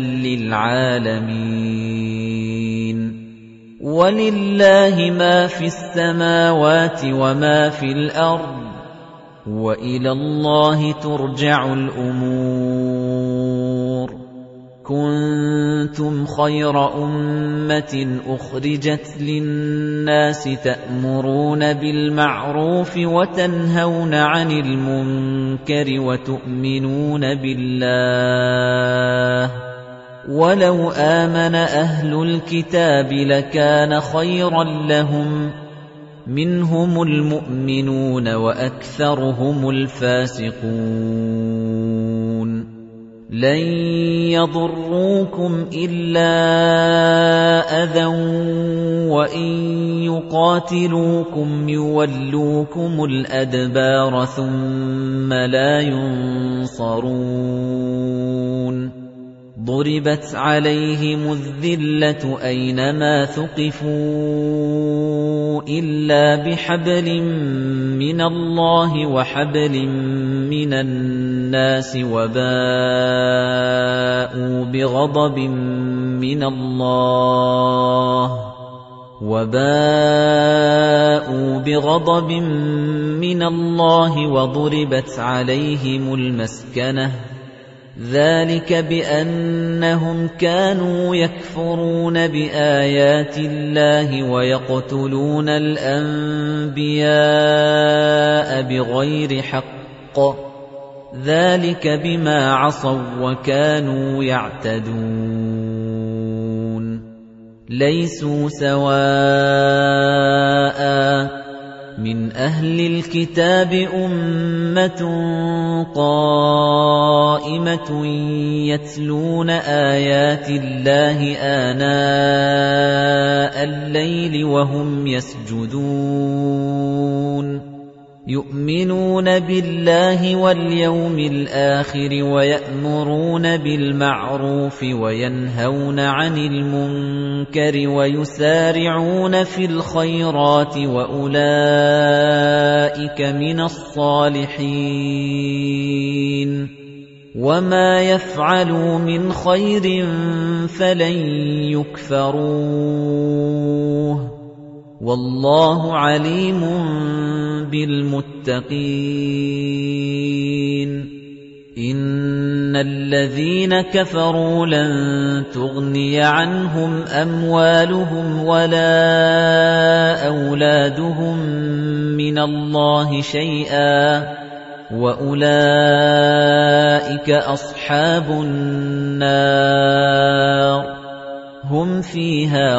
لِّلْعَالَمِينَ وَلِلَّهِ مَا فِي السَّمَاوَاتِ وَمَا فِي الْأَرْضِ وَإِلَى اللَّهِ تُرْجَعُ الْأُمُورُ كُنتُمْ خَيْرَ أُمَّةٍ أُخْرِجَتْ لِلنَّاسِ تَأْمُرُونَ بِالْمَعْرُوفِ وَتَنْهَوْنَ عَنِ الْمُنكَرِ وَتُؤْمِنُونَ بِاللَّهِ وَلَوْ آمَنَ أَهْلُ الْكِتَابِ لَكَانَ خَيْرًا لَّهُمْ مِنْهُمُ الْمُؤْمِنُونَ وَأَكْثَرُهُمُ الْفَاسِقُونَ لَن يَضُرُّوكُمْ إِلَّا أَذًى وَإِن يُقَاتِلُوكُمْ يُوَلُّوكُمُ الْأَدْبَارَ ثُمَّ لَا يُنصَرُونَ ضُرِبَتْ عَلَيْهِمُ الذِّلَّةُ أَيْنَمَا ثُقِفُوا إِلَّا بِحَبْلٍ مِّنَ اللَّهِ وَحَبْلٍ مِّنَ النَّاسِ وَبَاءُوا بِغَضَبٍ مِّنَ اللَّهِ وَضُرِبَتْ عَلَيْهِمُ الْمَسْكَنَةُ ذَلِكَ بِأَنَّهُمْ كَانُوا يَكْفُرُونَ بِآيَاتِ اللَّهِ وَيَقْتُلُونَ الْأَنبِيَاءَ بِغَيْرِ حَقٍّ ذَلِكَ بِمَا عَصَوا وَّكَانُوا يَعْتَدُونَ لَيْسُوا سَوَاءً مِنْ أَهْلِ الْكِتَابِ أُمَّةٌ قَائِمَةٌ يَتْلُونَ آيَاتِ اللَّهِ آنَاءَ اللَّيْلِ وَهُمْ يَسْجُدُونَ يُؤْمِنُونَ بِاللَّهِ وَالْيَوْمِ الْآخِرِ وَيَأْمُرُونَ بِالْمَعْرُوفِ وَيَنْهَوْنَ عَنِ الْمُنكَرِ وَيُسَارِعُونَ فِي الْخَيْرَاتِ وَأُولَئِكَ مِنَ الصَّالِحِينَ وَمَا يَفْعَلُوا مِنْ خَيْرٍ فَلَن يُكْفَرُوهُ وَاللَّهُ عَلِيمٌ بِالْمُتَّقِينَ إِنَّ الَّذِينَ كَفَرُوا لَن تُغْنِيَ عَنْهُمْ أَمْوَالُهُمْ وَلَا أَوْلَادُهُم مِّنَ اللَّهِ شَيْئًا وَأُولَئِكَ أَصْحَابُ النَّارِ هُمْ فِيهَا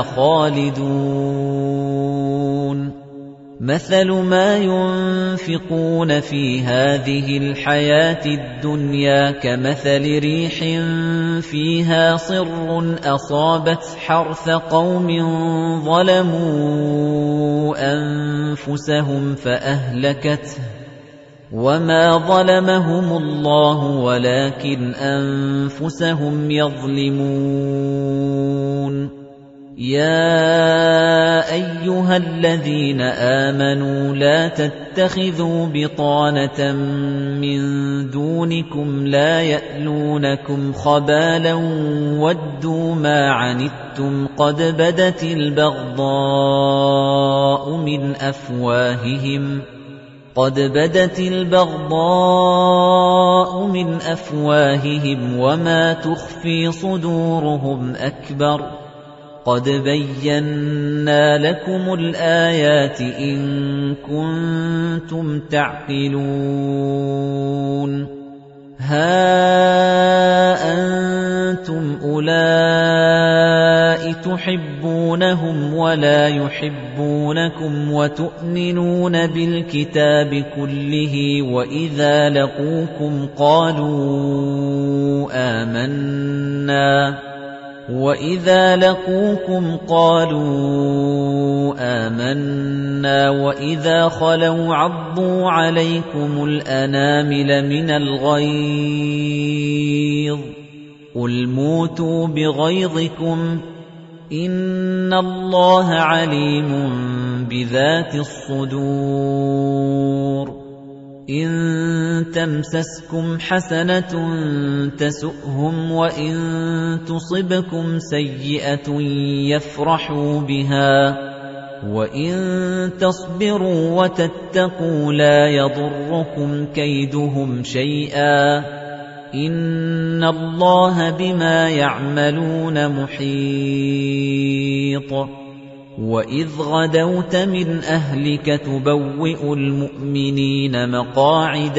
خَالِدُونَ مَثَلُ مَا يُنفِقُونَ فِي هَٰذِهِ الْحَيَاةِ الدُّنْيَا كَمَثَلِ رِيحٍ فِيهَا صِرٌّ أَصَابَتْ حَرْثَ قَوْمٍ ظَلَمُوا أَنفُسَهُمْ فَأَهْلَكَتْهُ وَمَا ظَلَمَهُمُ اللَّهُ وَلَكِنْ أَنفُسَهُمْ يَظْلِمُونَ يَا أَيُّهَا الَّذِينَ آمَنُوا لَا تَتَّخِذُوا بِطَانَةً مِّن دُونِكُمْ لَا يَأْلُونَكُمْ خَبَالًا وَدُّوا مَا عَنِتُّمْ قَدْ بَدَتِ الْبَغْضَاءُ مِنْ أَفْوَاهِهِمْ وَمَا تُخْفِي صُدُورُهُمْ أَكْبَرُ قَدْ بَيَّنَّا لَكُمُ الْآيَاتِ إِن كُنتُمْ تَعْقِلُونَ هَا أَنتُمْ أُولَاءِ تُحِبُّونَهُمْ وَلَا يُحِبُّونَكُمْ وَتُؤْمِنُونَ بِالْكِتَابِ كُلِّهِ وَإِذَا لَقُوكُمْ قَالُوا آمَنَّا وَإِذَا خَلَوْا عَضُّوا عَلَيْكُمُ الْأَنَامِلَ مِنَ الْغَيْظِ قُلْ مُوتُوا بِغَيْظِكُمْ إِنَّ اللَّهَ عَلِيمٌ بِذَاتِ الصُّدُورِ إِن تَمْسَسْكُمْ حَسَنَةٌ تَسُؤْهُمْ وَإِن تُصِبْكُمْ سَيِّئَةٌ يَفْرَحُوا بِهَا وَإِن تَصْبِرُوا وَتَتَّقُوا لَا يَضُرُّكُمْ كَيْدُهُمْ شَيْئًا إِنَّ اللَّهَ بِمَا يَعْمَلُونَ مُحِيطٌ وَإِذْ غَدَوْتَ مِنْ أَهْلِكَ تُبَوِّئُ الْمُؤْمِنِينَ مَقَاعِدَ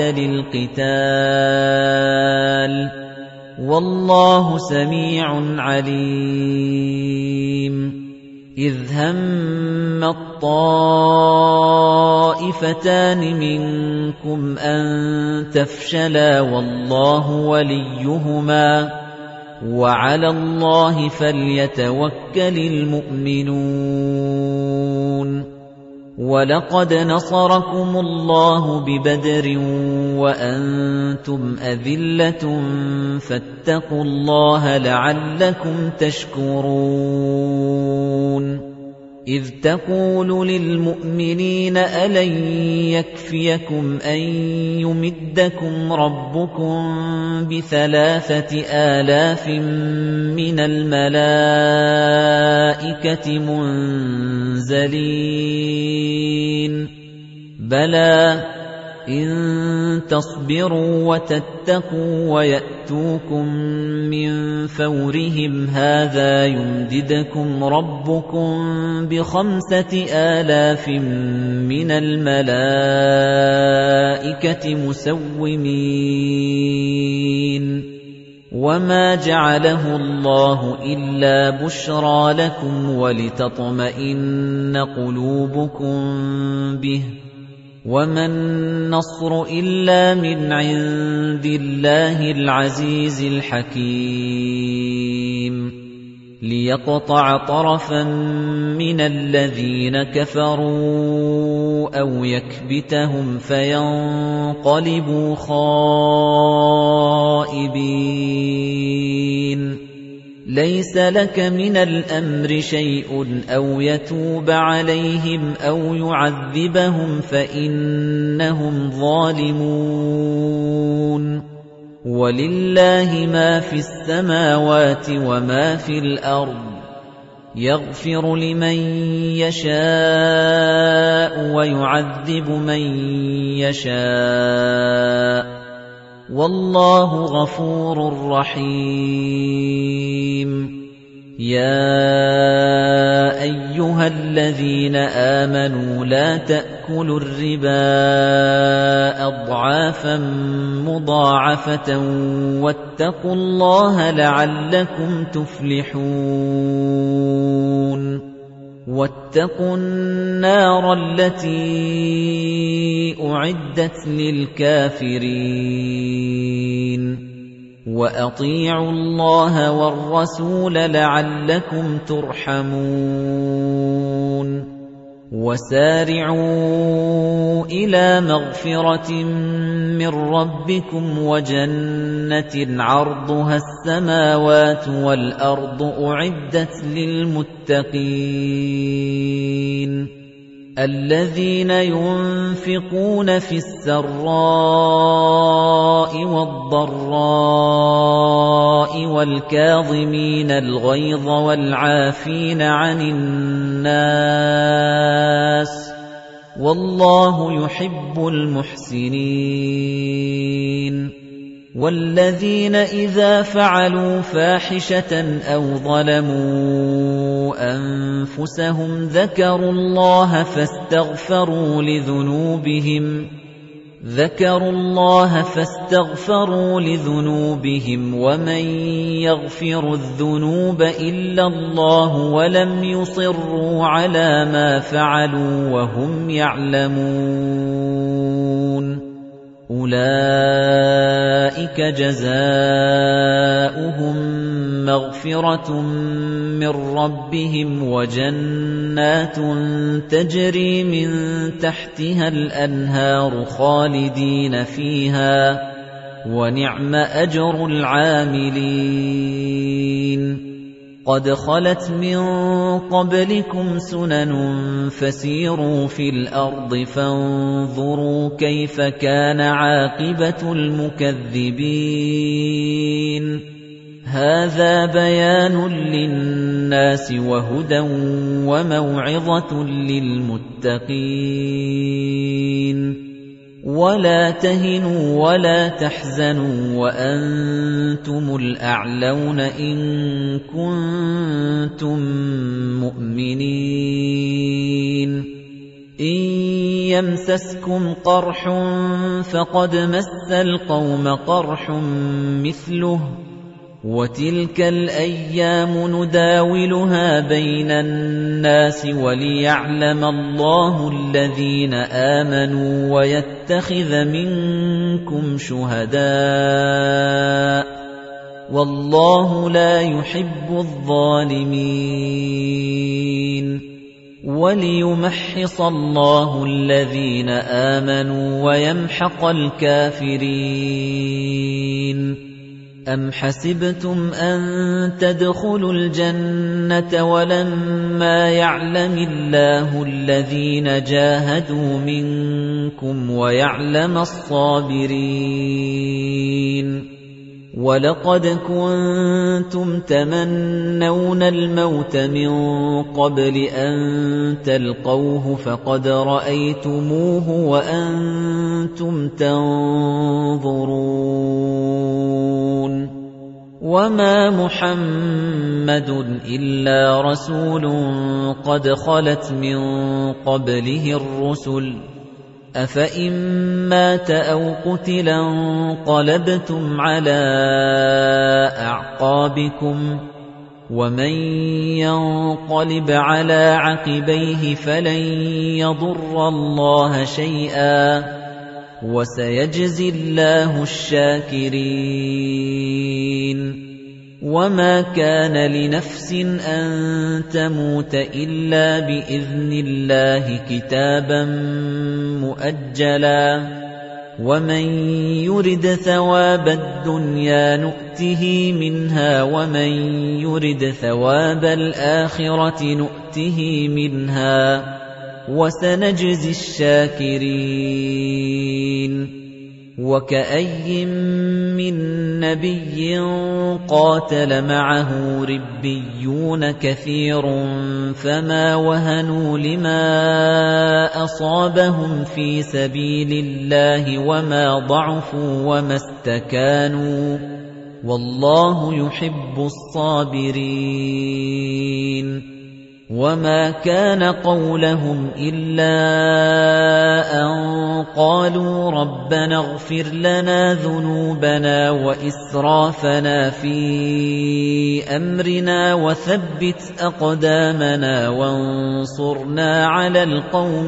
لِلْقِتَالِ وَاللَّهُ سَمِيعٌ عَلِيمٌ إِذْ هَمَّ الطَّائِفَتَانِ مِنكُمْ أَن تَفْشَلَا وَاللَّهُ وَلِيُّهُمَا وَعَلَى اللَّهِ فَلْيَتَوَكَّلِ الْمُؤْمِنُونَ وَلَقَدْ نَصَرَكُمُ اللَّهُ بِبَدْرٍ وَأَنتُمْ أَذِلَّةٌ فَاتَّقُوا اللَّهَ لَعَلَّكُمْ تَشْكُرُونَ إِذْ تَقُولُ لِلْمُؤْمِنِينَ أَلَنْ يَكْفِيَكُمْ أَنْ يُمِدَّكُمْ رَبُّكُمْ ب3,000 مِنَ الْمَلَائِكَةِ مُنْزَلِينَ بَلَى إِن تصبروا وتتقوا ويأتوكم من فورهم هذا يمددكم ربكم ب5,000 من الملائكة مسومين وما جعله الله إلا بشرى لكم ولتطمئن قلوبكم به وَمَا النَّصْرُ إِلَّا مِنْ عِندِ اللَّهِ الْعَزِيزِ الْحَكِيمِ لِيَقْطَعَ طَرَفًا مِنَ الَّذِينَ كَفَرُوا أَوْ يَكْبِتَهُمْ فَيَنقَلِبُوا خَائِبِينَ لَيْسَ لَكَ مِنَ الْأَمْرِ شَيْءٌ أَوْ يَتُوبَ عَلَيْهِمْ أَوْ يُعَذِّبَهُمْ فَإِنَّهُمْ ظَالِمُونَ وَلِلَّهِ مَا فِي السَّمَاوَاتِ وَمَا فِي الْأَرْضِ يَغْفِرُ لِمَن يَشَاءُ وَيُعَذِّبُ مَن يَشَاءُ وَاللَّهُ غَفُورٌ رَّحِيمٌ يَا أَيُّهَا الَّذِينَ آمَنُوا لَا تَأْكُلُوا الرِّبَا أَضْعَافًا مُضَاعَفَةً وَاتَّقُوا اللَّهَ لَعَلَّكُمْ تُفْلِحُونَ وَاتَّقُوا النَّارَ الَّتِي أُعِدَّتْ لِلْكَافِرِينَ وَأَطِيعُوا اللَّهَ وَالرَّسُولَ لَعَلَّكُمْ تُرْحَمُونَ وَسَارِعُوا إِلَى مَغْفِرَةٍ مِّن رَّبِّكُمْ وَجَنَّةٍ عَرْضُهَا السَّمَاوَاتُ وَالْأَرْضُ أُعِدَّتْ لِلْمُتَّقِينَ الَّذِينَ يُنفِقُونَ فِي السَّرَّاءِ وَالضَّرَّاءِ وَالْكَاظِمِينَ الْغَيْظَ وَالْعَافِينَ عَنِ النَّاسِ وَاللَّهُ يُحِبُّ الْمُحْسِنِينَ وَالَّذِينَ إِذَا فَعَلُوا فَاحِشَةً أَوْ ظَلَمُوا أَنفُسَهُمْ ذَكَرُوا اللَّهَ فَاسْتَغْفَرُوا لِذُنُوبِهِمْ وَمَن يَغْفِرُ الذُّنُوبَ إِلَّا اللَّهُ وَلَمْ يُصِرُّوا عَلَى مَا فَعَلُوا وَهُمْ يَعْلَمُونَ أُولَئِكَ جَزَاؤُهُم مَّغْفِرَةٌ مِّن رَّبِّهِمْ وَجَنَّاتٌ تَجْرِي مِن تَحْتِهَا الْأَنْهَارُ خَالِدِينَ فِيهَا وَنِعْمَ أَجْرُ الْعَامِلِينَ قَدْ خَلَتْ مِن قَبْلِكُمْ سُنَنٌ فَسِيرُوا فِي الْأَرْضِ فَانظُرُوا كَيْفَ كَانَ عَاقِبَةُ الْمُكَذِّبِينَ هَذَا بَيَانٌ لِّلنَّاسِ وَهُدًى وَمَوْعِظَةٌ لِّلْمُتَّقِينَ وَلَا تَهِنُوا وَلَا تَحْزَنُوا وَأَنتُمُ الْأَعْلَوْنَ إِن كُنتُم مُّؤْمِنِينَ إِن يَمْسَسْكُمْ قَرْحٌ فَقَدْ مَسَّ الْقَوْمَ قَرْحٌ مِّثْلُهُ وَتِلْكَ الْأَيَّامُ نُدَاوِلُهَا بَيْنَ النَّاسِ وَلِيَعْلَمَ اللَّهُ الَّذِينَ آمَنُوا وَيَتَّخِذَ مِنكُمْ شُهَدَاءَ وَاللَّهُ لَا يُحِبُّ الظَّالِمِينَ وَلِيُمَحِّصَ اللَّهُ الَّذِينَ آمَنُوا وَيَمْحَقَ الْكَافِرِينَ أَمْ حَسِبْتُمْ أَن تَدْخُلُوا الْجَنَّةَ وَلَمَّا يَعْلَمِ اللَّهُ الَّذِينَ جَاهَدُوا مِنكُمْ وَيَعْلَمَ الصَّابِرِينَ وَلَقَدْ كُنتُمْ تَمَنَّوْنَ الْمَوْتَ مِن قَبْلِ أَن تَلْقَوْهُ فَقَدْ رَأَيْتُمُوهُ وَأَنتُمْ تَنظُرُونَ وَمَا مُحَمَّدٌ إِلَّا رَسُولٌ قَدْ خَلَتْ مِن قَبْلِهِ الرُّسُلُ أَفَإِن مَّاتَ أَوْ قُتِلَ انقَلَبْتُمْ عَلَىٰ أَعْقَابِكُمْ ۚ وَمَن يَنقَلِبْ عَلَىٰ عَقِبَيْهِ فَلَن يَضُرَّ اللَّهَ شَيْئًا ۗ وَسَيَجْزِي اللَّهُ الشَّاكِرِينَ وَمَا كَانَ لِنَفْسٍ أَن تَمُوتَ إِلَّا بِإِذْنِ اللَّهِ كِتَابًا مُؤَجَّلًا ۗ وَمَن يُرِدْ ثَوَابَ الدُّنْيَا نُؤْتِهِ مِنْهَا وَمَن يُرِدْ ثَوَابَ الْآخِرَةِ نُؤْتِهِ مِنْهَا ۚ وَسَنَجْزِي الشَّاكِرِينَ وَكَأَيِّن مِّن نَّبِيٍّ قَاتَلَ مَعَهُ رِبِّيُّونَ كَثِيرٌ فَمَا وَهَنُوا لِمَا أَصَابَهُمْ فِي سَبِيلِ اللَّهِ وَمَا ضَعُفُوا وَمَا اسْتَكَانُوا ۗ وَاللَّهُ يُحِبُّ الصَّابِرِينَ وَمَا كَانَ قَوْلَهُمْ إِلَّا أَن قَالُوا رَبَّنَا اغْفِرْ لَنَا ذُنُوبَنَا وَإِسْرَافَنَا فِي أَمْرِنَا وَثَبِّتْ أَقْدَامَنَا وَانصُرْنَا عَلَى الْقَوْمِ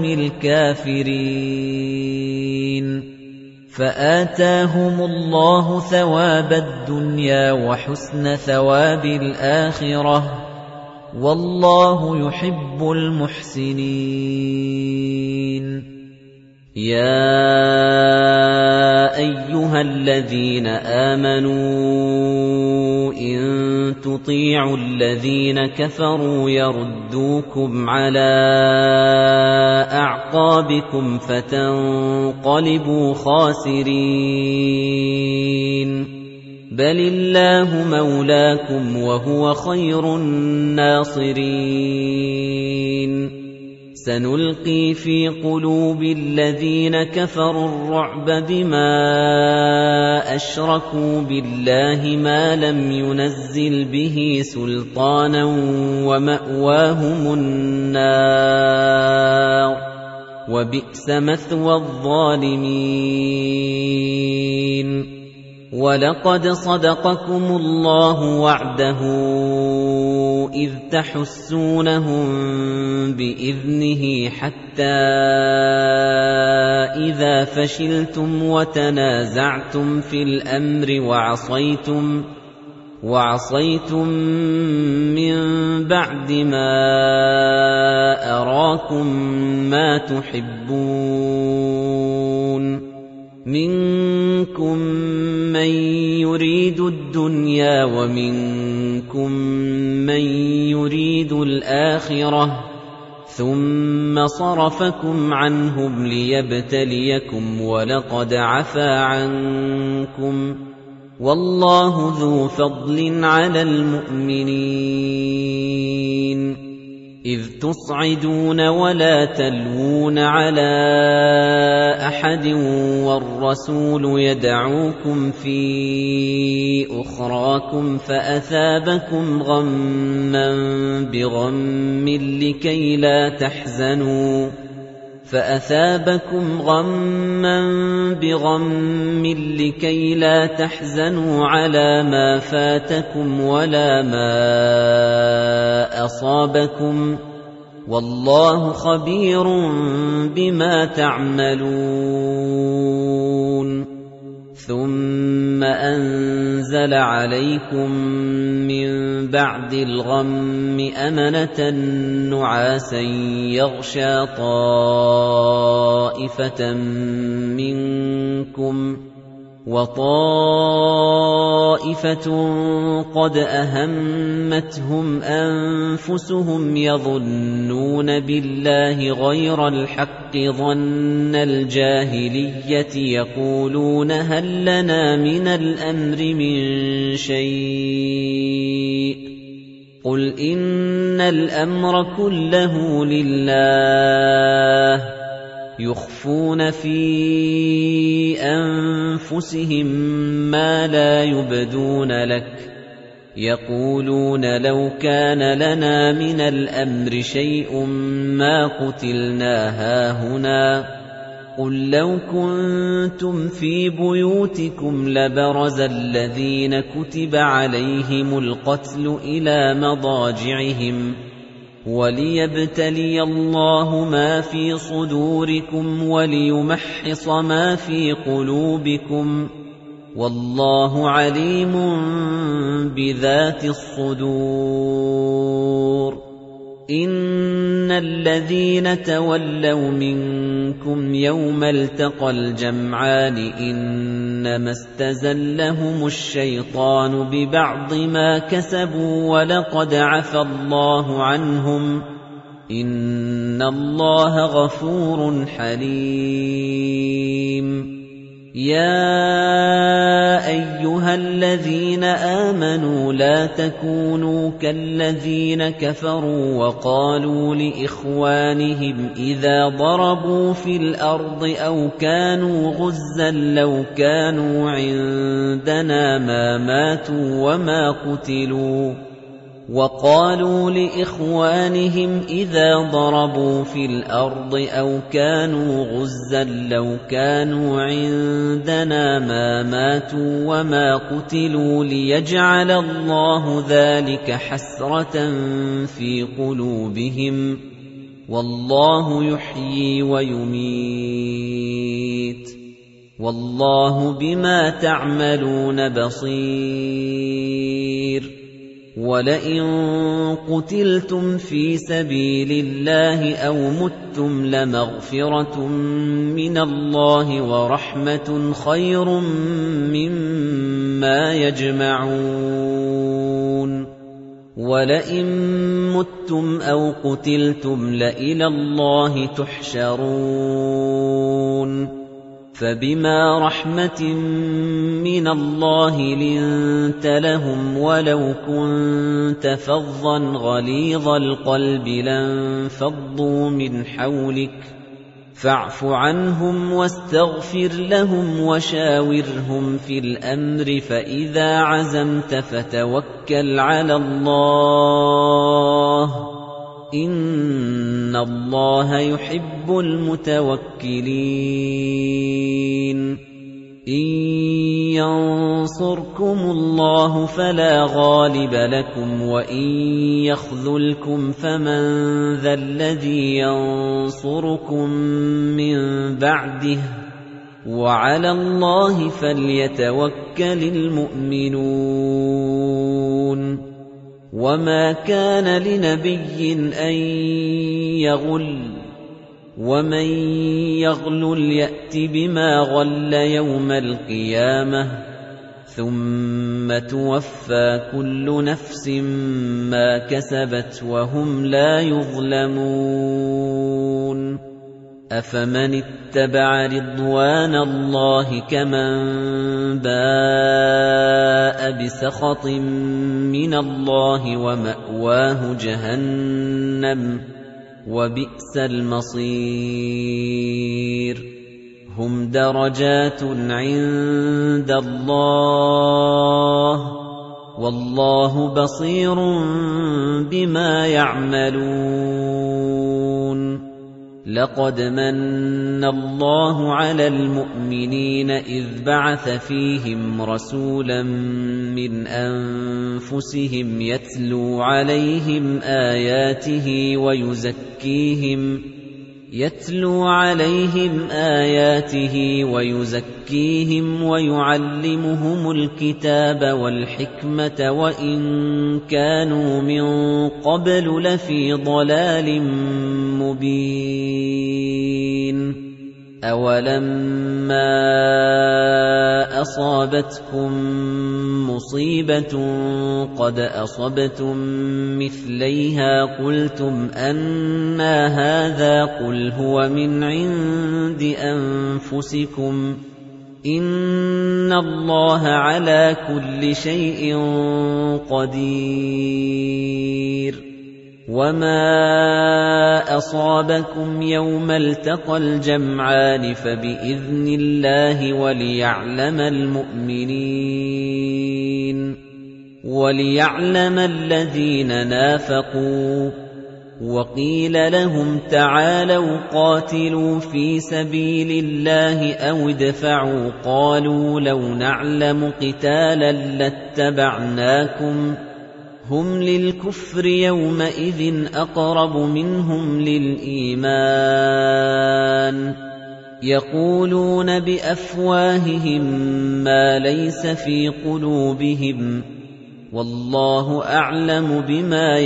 الْكَافِرِينَ فَآتَاهُمُ اللَّهُ ثَوَابَ الدُّنْيَا وَحُسْنَ ثَوَابِ الْآخِرَةِ ۗ وَاللَّهُ يُحِبُّ الْمُحْسِنِينَ يَا أَيُّهَا الَّذِينَ آمَنُوا إِن تُطِيعُوا الَّذِينَ كَفَرُوا يَرُدُّوكُمْ عَلَىٰ أَعْقَابِكُمْ فَتَنقَلِبُوا خَاسِرِينَ بَلِ اللَّهُ مَوْلَاكُمْ وَهُوَ خَيْرُ النَّاصِرِينَ سَنُلْقِي فِي قُلُوبِ الَّذِينَ كَفَرُوا الرُّعْبَ بِمَا أَشْرَكُوا بِاللَّهِ مَا لَمْ يُنَزِّلْ بِهِ سُلْطَانًا وَمَأْوَاهُمُ النَّارُ ۖ وَبِئْسَ مَثْوَى الظَّالِمِينَ وَلَقَدْ صَدَقَكُمُ اللَّهُ وَعْدَهُ إِذْ تَحُسُّونَهُم بِإِذْنِهِ حَتَّىٰ إِذَا فَشِلْتُمْ وَتَنَازَعْتُمْ فِي الْأَمْرِ وَعَصَيْتُم مِّن بَعْدِ مَا أَرَاكُم مَّا تُحِبُّونَ مِنكُم مَّن يُرِيدُ الدُّنْيَا وَمِنكُم مَّن يُرِيدُ الْآخِرَةَ ۚ ثُمَّ صَرَفَكُمْ عَنْهُمْ لِيَبْتَلِيَكُمْ وَلَقَدْ عَفَا عَنكُمْ ۗ وَاللَّهُ ذُو فَضْلٍ عَلَى الْمُؤْمِنِينَ إِذْ تُصْعِدُونَ وَلَا تَلْوُونَ عَلَىٰ أَحَدٍ وَالرَّسُولُ يَدْعُوكُمْ فِي أُخْرَاكُمْ فَأَثَابَكُمْ غَمًّا بِغَمٍّ لِّكَيْلَا تَحْزَنُوا عَلَىٰ مَا فَاتَكُمْ وَلَا مَا أَصَابَكُمْ ۗ وَاللَّهُ خَبِيرٌ بِمَا تَعْمَلُونَ ثُمَّ أَنزَلَ عَلَيْكُم مِّن بَعْدِ الْغَمِّ أَمَنَةً نُّعَاسًا يَغْشَىٰ طَائِفَةً مِّنكُمْ وَطَائِفَةٌ قَدْ أَهَمَّتْهُمْ أَنفُسُهُمْ يَظُنُّونَ بِاللَّهِ غَيْرَ الْحَقِّ ظَنَّ الْجَاهِلِيَّةِ يَقُولُونَ هَل لَّنَا مِنَ الْأَمْرِ مِن شَيْءٍ قُلْ إِنَّ الْأَمْرَ كُلَّهُ لِلَّهِ يُخْفُونَ فِي أَنفُسِهِم مَّا لَا يُبْدُونَ لَكَ يَقُولُونَ لَوْ كَانَ لَنَا مِنَ الْأَمْرِ شَيْءٌ مَّا قُتِلْنَا هَاهُنَا قُل لَّوْ كُنتُمْ فِي بُيُوتِكُمْ لَبَرَزَ الَّذِينَ كُتِبَ عَلَيْهِمُ الْقَتْلُ إِلَىٰ مَضَاجِعِهِمْ وَلِيَبْتَلِيَ اللَّهُ مَا فِي صُدُورِكُمْ وَلِيُمَحِّصَ مَا فِي قُلُوبِكُمْ وَاللَّهُ عَلِيمٌ بِذَاتِ الصُّدُورِ إِنَّ الَّذِينَ تَوَلَّوْا مِنكُمْ يَوْمَ الْتَقَى الْجَمْعَانِ إِنَّمَا اسْتَزَلَّهُمُ الشَّيْطَانُ بِبَعْضِ مَا كَسَبُوا وَلَقَدْ عَفَا اللَّهُ عَنْهُمْ إِنَّ اللَّهَ غَفُورٌ حَلِيمٌ يَا أَيُّهَا الَّذِينَ آمَنُوا لَا تَكُونُوا كَالَّذِينَ كَفَرُوا وَقَالُوا لِإِخْوَانِهِمْ إِذَا ضَرَبُوا فِي الْأَرْضِ أَوْ كَانُوا غُزًّى لَّوْ كَانُوا عِندَنَا مَا مَاتُوا وَمَا قُتِلُوا وَقَالُوا لِإِخْوَانِهِمْ إِذَا ضَرَبُوا فِي الْأَرْضِ أَوْ كَانُوا غُزًّى لَّوْ كَانُوا عِندَنَا مَا مَاتُوا وَمَا قُتِلُوا لِيَجْعَلَ اللَّهُ ذَلِكَ حَسْرَةً فِي قُلُوبِهِمْ وَاللَّهُ يُحْيِي وَيُمِيتُ وَاللَّهُ بِمَا تَعْمَلُونَ بَصِيرٌ وَلَئِن قُتِلْتُمْ فِي سَبِيلِ اللَّهِ أَوْ مُتُّمْ لَمَغْفِرَةٌ مِّنَ اللَّهِ وَرَحْمَةٌ خَيْرٌ مِّمَّا يَجْمَعُونَ وَلَئِن مُّتُّمْ أَوْ قُتِلْتُمْ لَإِلَى اللَّهِ تُحْشَرُونَ فَبِمَا رَحْمَةٍ مِّنَ اللَّهِ لِنتَ لَهُمْ وَلَوْ كُنتَ فَظًّا غَلِيظَ الْقَلْبِ لَانفَضُّوا مِنْ حَوْلِكَ فَاعْفُ عَنْهُمْ وَاسْتَغْفِرْ لَهُمْ وَشَاوِرْهُمْ فِي الْأَمْرِ فَإِذَا عَزَمْتَ فَتَوَكَّلْ عَلَى اللَّهِ إِنَّ اللَّهَ يُحِبُّ الْمُتَوَكِّلِينَ إِن يَنصُرْكُمُ اللَّهُ فَلَا غَالِبَ لَكُمْ وَإِن يَخْذُلْكُمْ فَمَن ذَا الَّذِي يَنصُرُكُم مِّن بَعْدِهِ وَعَلَى اللَّهِ فَلْيَتَوَكَّلِ الْمُؤْمِنُونَ وَمَا كَانَ لِنَبِيٍّ أَن يَغُلَّ وَمَن يَغْلُلْ يَأْتِ بِمَا غَلَّ يَوْمَ الْقِيَامَةِ ثُمَّ تُوَفَّىٰ كُلُّ نَفْسٍ مَّا كَسَبَتْ وَهُمْ لَا يُظْلَمُونَ أَفَمَنِ اتَّبَعَ رِضْوَانَ اللَّهِ كَمَن بَاءَ بِسَخَطٍ مِّنَ اللَّهِ وَمَأْوَاهُ جَهَنَّمُ وَبِئْسَ الْمَصِيرُ هُمْ دَرَجَاتٌ عِندَ اللَّهِ وَاللَّهُ بَصِيرٌ بِمَا يَعْمَلُونَ لَقَدْ مَنَّ اللَّهُ عَلَى الْمُؤْمِنِينَ إِذْ بَعَثَ فِيهِمْ رَسُولًا مِّنْ أَنفُسِهِمْ يَتْلُو عَلَيْهِمْ آيَاتِهِ يَتْلُو عَلَيْهِمْ آيَاتِهِ وَيُزَكِّيهِمْ وَيُعَلِّمُهُمُ الْكِتَابَ وَالْحِكْمَةَ وَإِن كَانُوا مِن قَبْلُ لَفِي ضَلَالٍ مُّبِينٍ أَوَلَمَّا أَصَابَتْكُم مُّصِيبَةٌ قَدْ أَصَبْتُم مِّثْلَيْهَا قُلْتُمْ أَنَّىٰ هَٰذَا قُلْ هُوَ مِنْ عِندِ أَنفُسِكُمْ ۗ إِنَّ اللَّهَ عَلَىٰ كُلِّ شَيْءٍ قَدِيرٌ وَمَا أَصَابَكُمْ يَوْمَ الْتَقَى الْجَمْعَانِ فَبِإِذْنِ اللَّهِ وَلِيَعْلَمَ الَّذِينَ نَافَقُوا وَقِيلَ لَهُمْ تَعَالَوْا قَاتِلُوا فِي سَبِيلِ اللَّهِ أَوِ ادْفَعُوا قَالُوا لَوْ نَعْلَمُ قِتَالًا لَّاتَّبَعْنَاكُمْ ۗ هُمْ لِلْكُفْرِ يَوْمَئِذٍ أَقْرَبُ مِنْهُمْ لِلْإِيمَانِ يَقُولُونَ بِأَفْوَاهِهِم مَّا لَيْسَ فِي قُلُوبِهِمْ وَاللَّهُ أَعْلَمُ بِمَا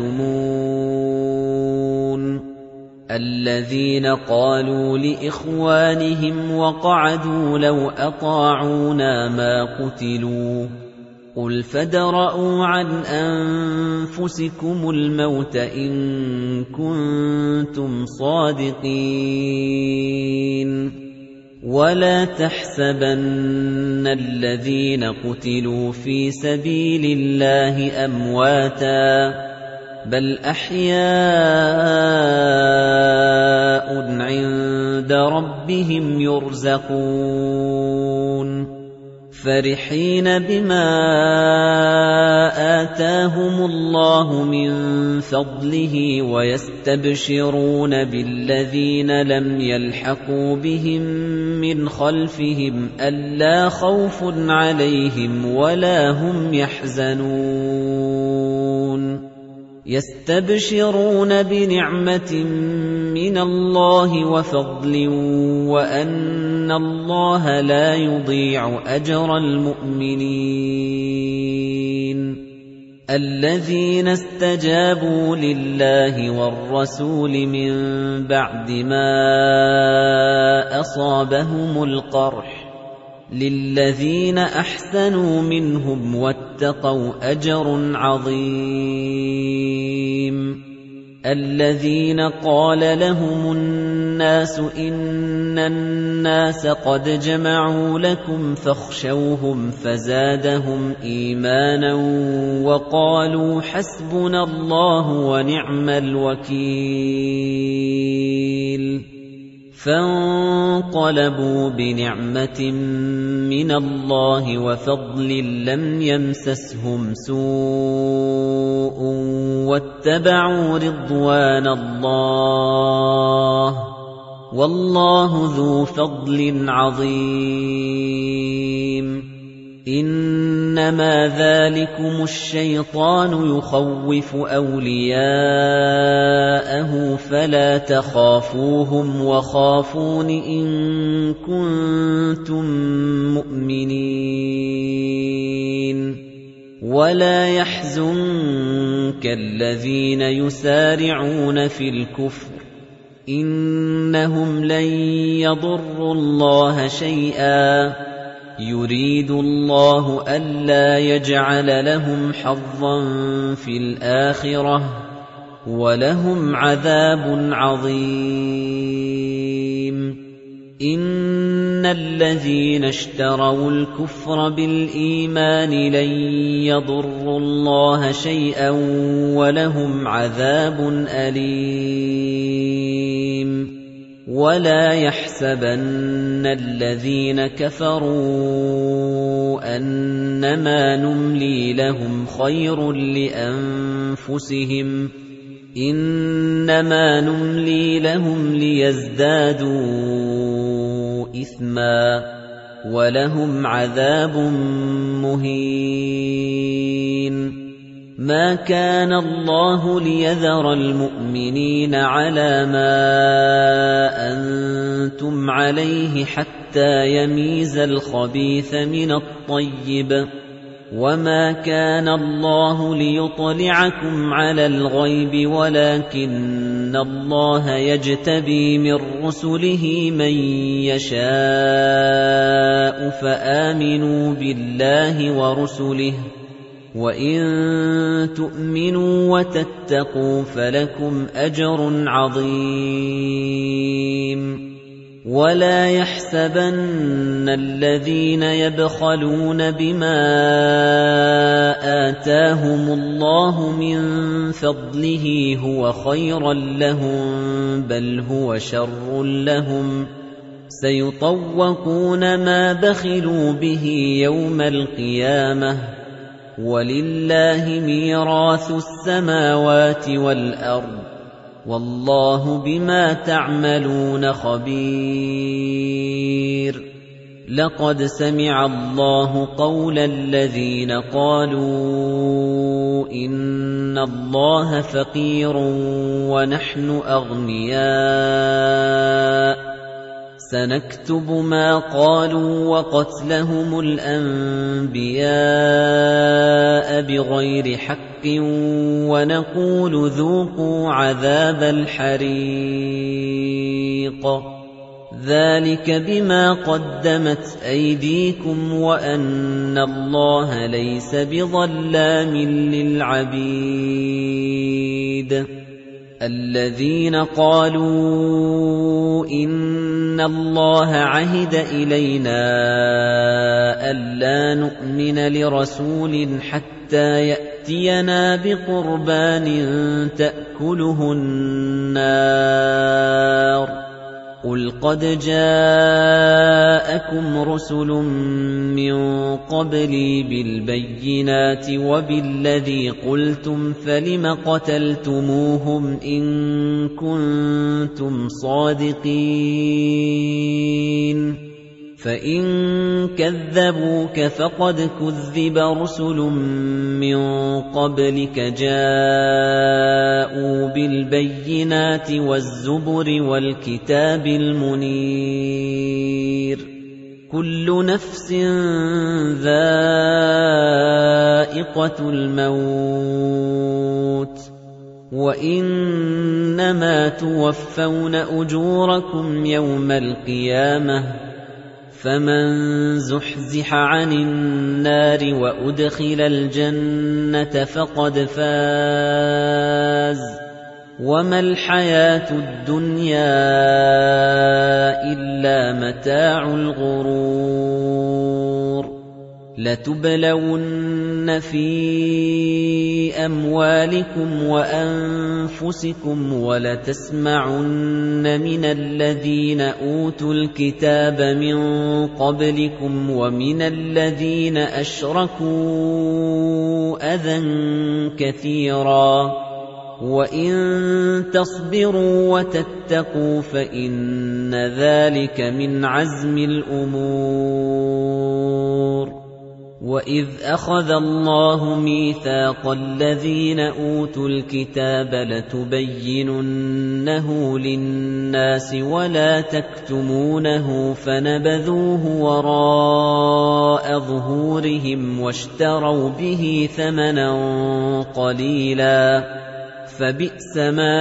يَكْتُمُونَ الَّذِينَ قَالُوا لِإِخْوَانِهِمْ وَقَعَدُوا لَوْ أَطَاعُونَا مَا قُتِلُوا قُلْ فَادْرَءُوا عَنْ أَنفُسِكُمُ الْمَوْتَ إِن كُنتُمْ صَادِقِينَ وَلَا تَحْسَبَنَّ الَّذِينَ قُتِلُوا فِي سَبِيلِ اللَّهِ أَمْوَاتًا بَلْ أَحْيَاءٌ عِندَ رَبِّهِمْ يُرْزَقُونَ فَرِحِينَ بِمَا آتَاهُمُ اللَّهُ مِن فَضْلِهِ وَيَسْتَبْشِرُونَ بِالَّذِينَ لَمْ يَلْحَقُوا بِهِم مِّنْ خَلْفِهِمْ أَلَّا خَوْفٌ عَلَيْهِمْ وَلَا هُمْ يَحْزَنُونَ يَسْتَبْشِرُونَ بِنِعْمَةٍ مِّنَ اللَّهِ وَفَضْلٍ وَأَنَّ اللَّهَ لَا يُضِيعُ أَجْرَ الْمُؤْمِنِينَ الَّذِينَ اسْتَجَابُوا لِلَّهِ وَالرَّسُولِ مِن بَعْدِ مَا أَصَابَهُمُ الْقَرْحُ لِلَّذِينَ أَحْسَنُوا مِنْهُمْ وَاتَّقَوْا أَجْرٌ عَظِيمٌ الَّذِينَ قَالَ لَهُمُ النَّاسُ إِنَّ النَّاسَ قَدْ جَمَعُوا لَكُمْ فَاخْشَوْهُمْ فَزَادَهُمْ إِيمَانًا وَقَالُوا حَسْبُنَا اللَّهُ وَنِعْمَ الْوَكِيلُ فَانقَلَبُوا بِنِعْمَةٍ مِّنَ اللَّهِ وَفَضْلٍ لَّمْ يَمْسَسْهُمْ سُوءٌ وَاتَّبَعُوا رِضْوَانَ اللَّهِ وَاللَّهُ ذُو فَضْلٍ عَظِيمٍ إِنَّمَا ذَلِكُمُ الشَّيْطَانُ يُخَوِّفُ أَوْلِيَاءَهُ فَلَا تَخَافُوهُمْ وَخَافُونِ إِن كُنتُم مُّؤْمِنِينَ وَلَا يَحْزُنكَ الَّذِينَ يُسَارِعُونَ فِي الْكُفْرِ إِنَّهُمْ لَن يَضُرُّوا اللَّهَ شَيْئًا يُرِيدُ اللَّهُ أَلَّا يَجْعَلَ لَهُمْ حَظًّا فِي الْآخِرَةِ وَلَهُمْ عَذَابٌ عَظِيمٌ إِنَّ الَّذِينَ اشْتَرَوُا الْكُفْرَ بِالْإِيمَانِ لَن يَضُرُّوا اللَّهَ شَيْئًا وَلَهُمْ عَذَابٌ أَلِيمٌ وَلَا يَحْسَبَنَّ الَّذِينَ كَفَرُوا أَنَّمَا نُمْلِي لَهُمْ خَيْرٌ لِّأَنفُسِهِمْ إِنَّمَا نُمْلِي لَهُمْ لِيَزْدَادُوا إِثْمًا وَلَهُمْ عَذَابٌ مُّهِينٌ مَا كَانَ اللَّهُ لِيَذَرَ الْمُؤْمِنِينَ عَلَىٰ مَا أَنتُمْ عَلَيْهِ حَتَّىٰ يَمِيزَ الْخَبِيثَ مِنَ الطَّيِّبِ ۗ وَمَا كَانَ اللَّهُ لِيُطْلِعَكُمْ عَلَى الْغَيْبِ وَلَٰكِنَّ اللَّهَ يَجْتَبِي مِن رُّسُلِهِ مَن يَشَاءُ ۖ فَآمِنُوا بِاللَّهِ وَرُسُلِهِ ۚ وَإِن تُؤْمِنُوا وَتَتَّقُوا فَلَكُمْ أَجْرٌ عَظِيمٌ. وَلَا يَحْسَبَنَّ الَّذِينَ يَبْخَلُونَ بِمَا آتَاهُمُ اللَّهُ مِن فَضْلِهِ هُوَ خَيْرًا لَّهُم، بَلْ هُوَ شَرٌّ لَّهُمْ ۖ سَيُطَوَّقُونَ مَا بَخِلُوا بِهِ يَوْمَ الْقِيَامَةِ ۗ وَلِلَّهِ مِيرَاثُ السَّمَاوَاتِ وَالْأَرْضِ ۗ وَاللَّهُ بِمَا تَعْمَلُونَ خَبِيرٌ. لَقَدْ سَمِعَ اللَّهُ قَوْلَ الَّذِينَ قَالُوا إِنَّ اللَّهَ فَقِيرٌ وَنَحْنُ أَغْنِيَاءُ، سَنَكْتُبُ مَا قَالُوا وَقَتْلَهُمُ الْأَنبِيَاءَ بِغَيْرِ حَقٍّ، وَنَقُولُ ذُوقُوا عَذَابَ الْحَرِيقِ، ذَلِكَ بِمَا قَدَّمَتْ أَيْدِيكُمْ وَأَنَّ اللَّهَ لَيْسَ بِظَلَّامٍ لِّلْعَبِيدِ. الَّذِينَ قَالُوا إِنَّ اللَّهَ عَهِدَ إِلَيْنَا أَلَّا نُؤْمِنَ لِرَسُولٍ حَتَّىٰ يَأْتِيَنَا بِقُرْبَانٍ تَأْكُلُهُ النَّارُ ۗ قُلْ قَدْ جَاءَكُمْ رُسُلٌ مِّن قَبْلِي بِالْبَيِّنَاتِ وَبِالَّذِي قُلْتُمْ فَلِمَ قَتَلْتُمُوهُمْ إِن كُنتُمْ صَادِقِينَ؟ فَإِن كَذَّبُوكَ فَقَدْ كُذِّبَ رُسُلٌ مِّن قَبْلِكَ جَاءُوا بِالْبَيِّنَاتِ وَالزُّبُرِ وَالْكِتَابِ الْمُنِيرِ. كُلُّ نَفْسٍ ذَائِقَةُ الْمَوْتِ، وَإِنَّمَا تُوَفَّوْنَ أُجُورَكُمْ يَوْمَ الْقِيَامَةِ، فَمَن زُحْزِحَ عَنِ النَّارِ وَأُدْخِلَ الْجَنَّةَ فَقَدْ فَازَ، وَمَا الْحَيَاةُ الدُّنْيَا إِلَّا مَتَاعُ الْغُرُورِ. لَتُبْلَوُنَّ فِي أَمْوَالِكُمْ وَأَنفُسِكُمْ وَلَتَسْمَعُنَّ مِنَ الَّذِينَ أُوتُوا الْكِتَابَ مِن قَبْلِكُمْ وَمِنَ الَّذِينَ أَشْرَكُوا أَذًى كَثِيرًا، وَإِن تَصْبِرُوا وَتَتَّقُوا فَإِنَّ ذَلِكَ مِنْ عَزْمِ الْأُمُورِ. وَإِذْ أَخَذَ اللَّهُ مِيثَاقَ الَّذِينَ أُوتُوا الْكِتَابَ لَتُبَيِّنُنَّهُ لِلنَّاسِ وَلَا تَكْتُمُونَهُ فَنَبَذُوهُ وَرَاءَ ظُهُورِهِمْ وَاشْتَرَوْا بِهِ ثَمَنًا قَلِيلًا، فَبِئْسَ مَا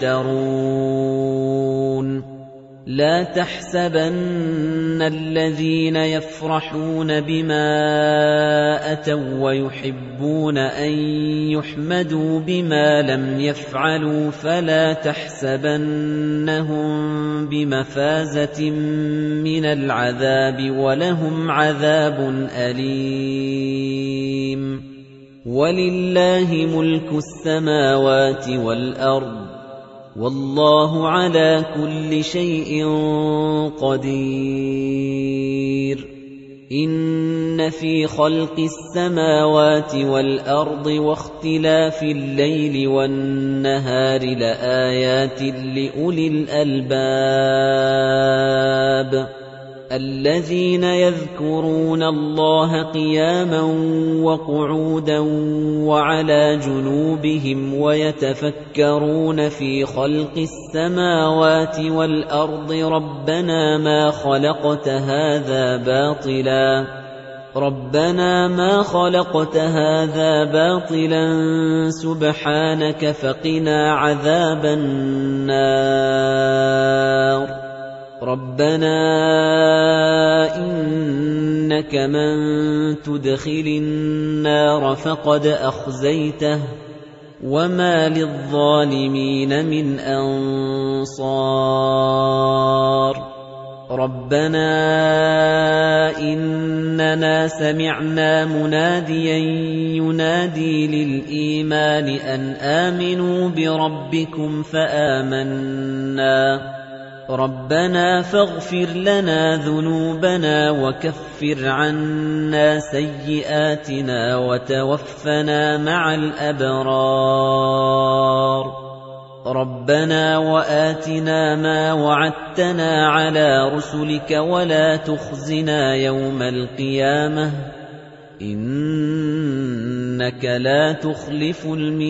يَشْتَرُونَ. لَا تَحْسَبَنَّ الَّذِينَ يَفْرَحُونَ بِمَا أَتَوا وَّيُحِبُّونَ أَن يُحْمَدُوا بِمَا لَمْ يَفْعَلُوا فَلَا تَحْسَبَنَّهُم بِمَفَازَةٍ مِّنَ الْعَذَابِ وَلَهُمْ عَذَابٌ أَلِيمٌ. وَلِلَّهِ مُلْكُ السَّمَاوَاتِ وَالْأَرْضِ، وَاللَّهُ عَلَى كُلِّ شَيْءٍ قَدِيرٌ. إِنَّ فِي خَلْقِ السَّمَاوَاتِ وَالْأَرْضِ وَاخْتِلَافِ اللَّيْلِ وَالنَّهَارِ لَآيَاتٍ لِأُولِي الْأَلْبَابِ. الذين يذكرون الله قياما وقعودا وعلى جنوبهم ويتفكرون في خلق السماوات والأرض ربنا ما خلقت هذا باطلا سبحانك فقنا عذاب النار ربنا إنك من تدخل النار فقد أخزيته وما للظالمين من أنصار ربنا إننا سمعنا مناديا ينادي للإيمان أن آمنوا بربكم فآمنا ربنا فاغفر لنا ذنوبنا وكفر عنا سيئاتنا وتوفنا مع الأبرار ربنا وآتنا ما وعدتنا على رسلك ولا تخزنا يوم القيامة إنك لا تخلف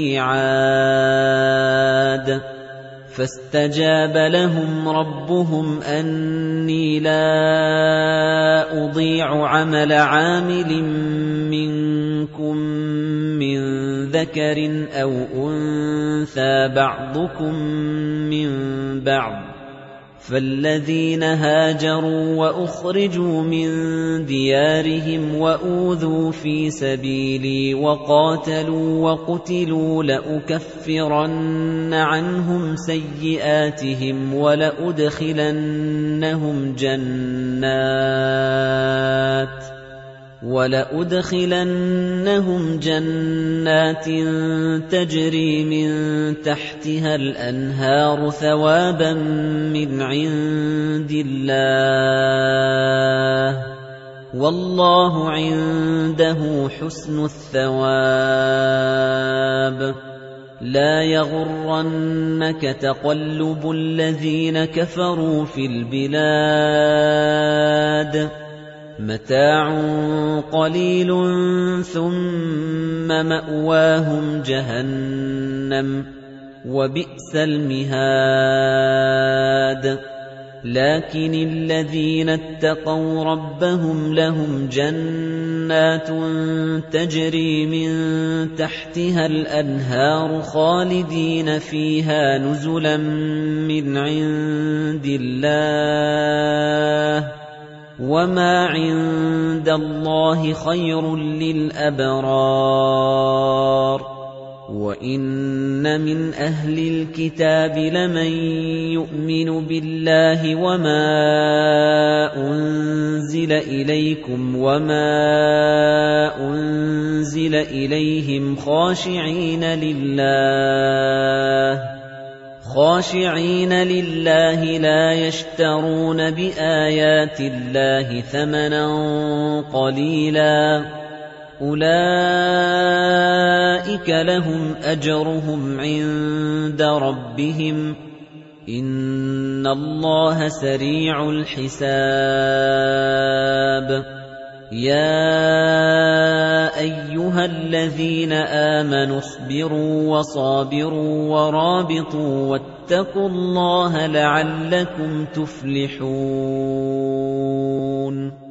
الميعاد فاستجاب لهم ربهم أني لا أضيع عمل عامل منكم من ذكر أو أنثى بعضكم من بعض فالذين هاجروا وأخرجوا من ديارهم وأوذوا في سبيلي وقاتلوا وقتلوا لأكفرن عنهم سيئاتهم ولأدخلنهم جنات تجري من تحتها الأنهار ثوابا من عند الله والله عنده حسن الثواب لا يغرنك تقلب الذين كفروا في البلاد متاع قليل ثم مأواهم جهنم وبئس المهاد لكن الذين اتقوا ربهم لهم جنات تجري من تحتها الأنهار خالدين فيها نزلا من عند الله وما عند الله خير للأبرار وإن من أهل الكتاب لمن يؤمن بالله وما أنزل إليكم وما أنزل إليهم خاشعين لله لا يشترون بآيات الله ثمنا قليلا أولئك لهم أجرهم عند ربهم إن الله سريع الحساب يا أيها الذين آمنوا اصبروا وصابروا ورابطوا واتقوا الله لعلكم تفلحون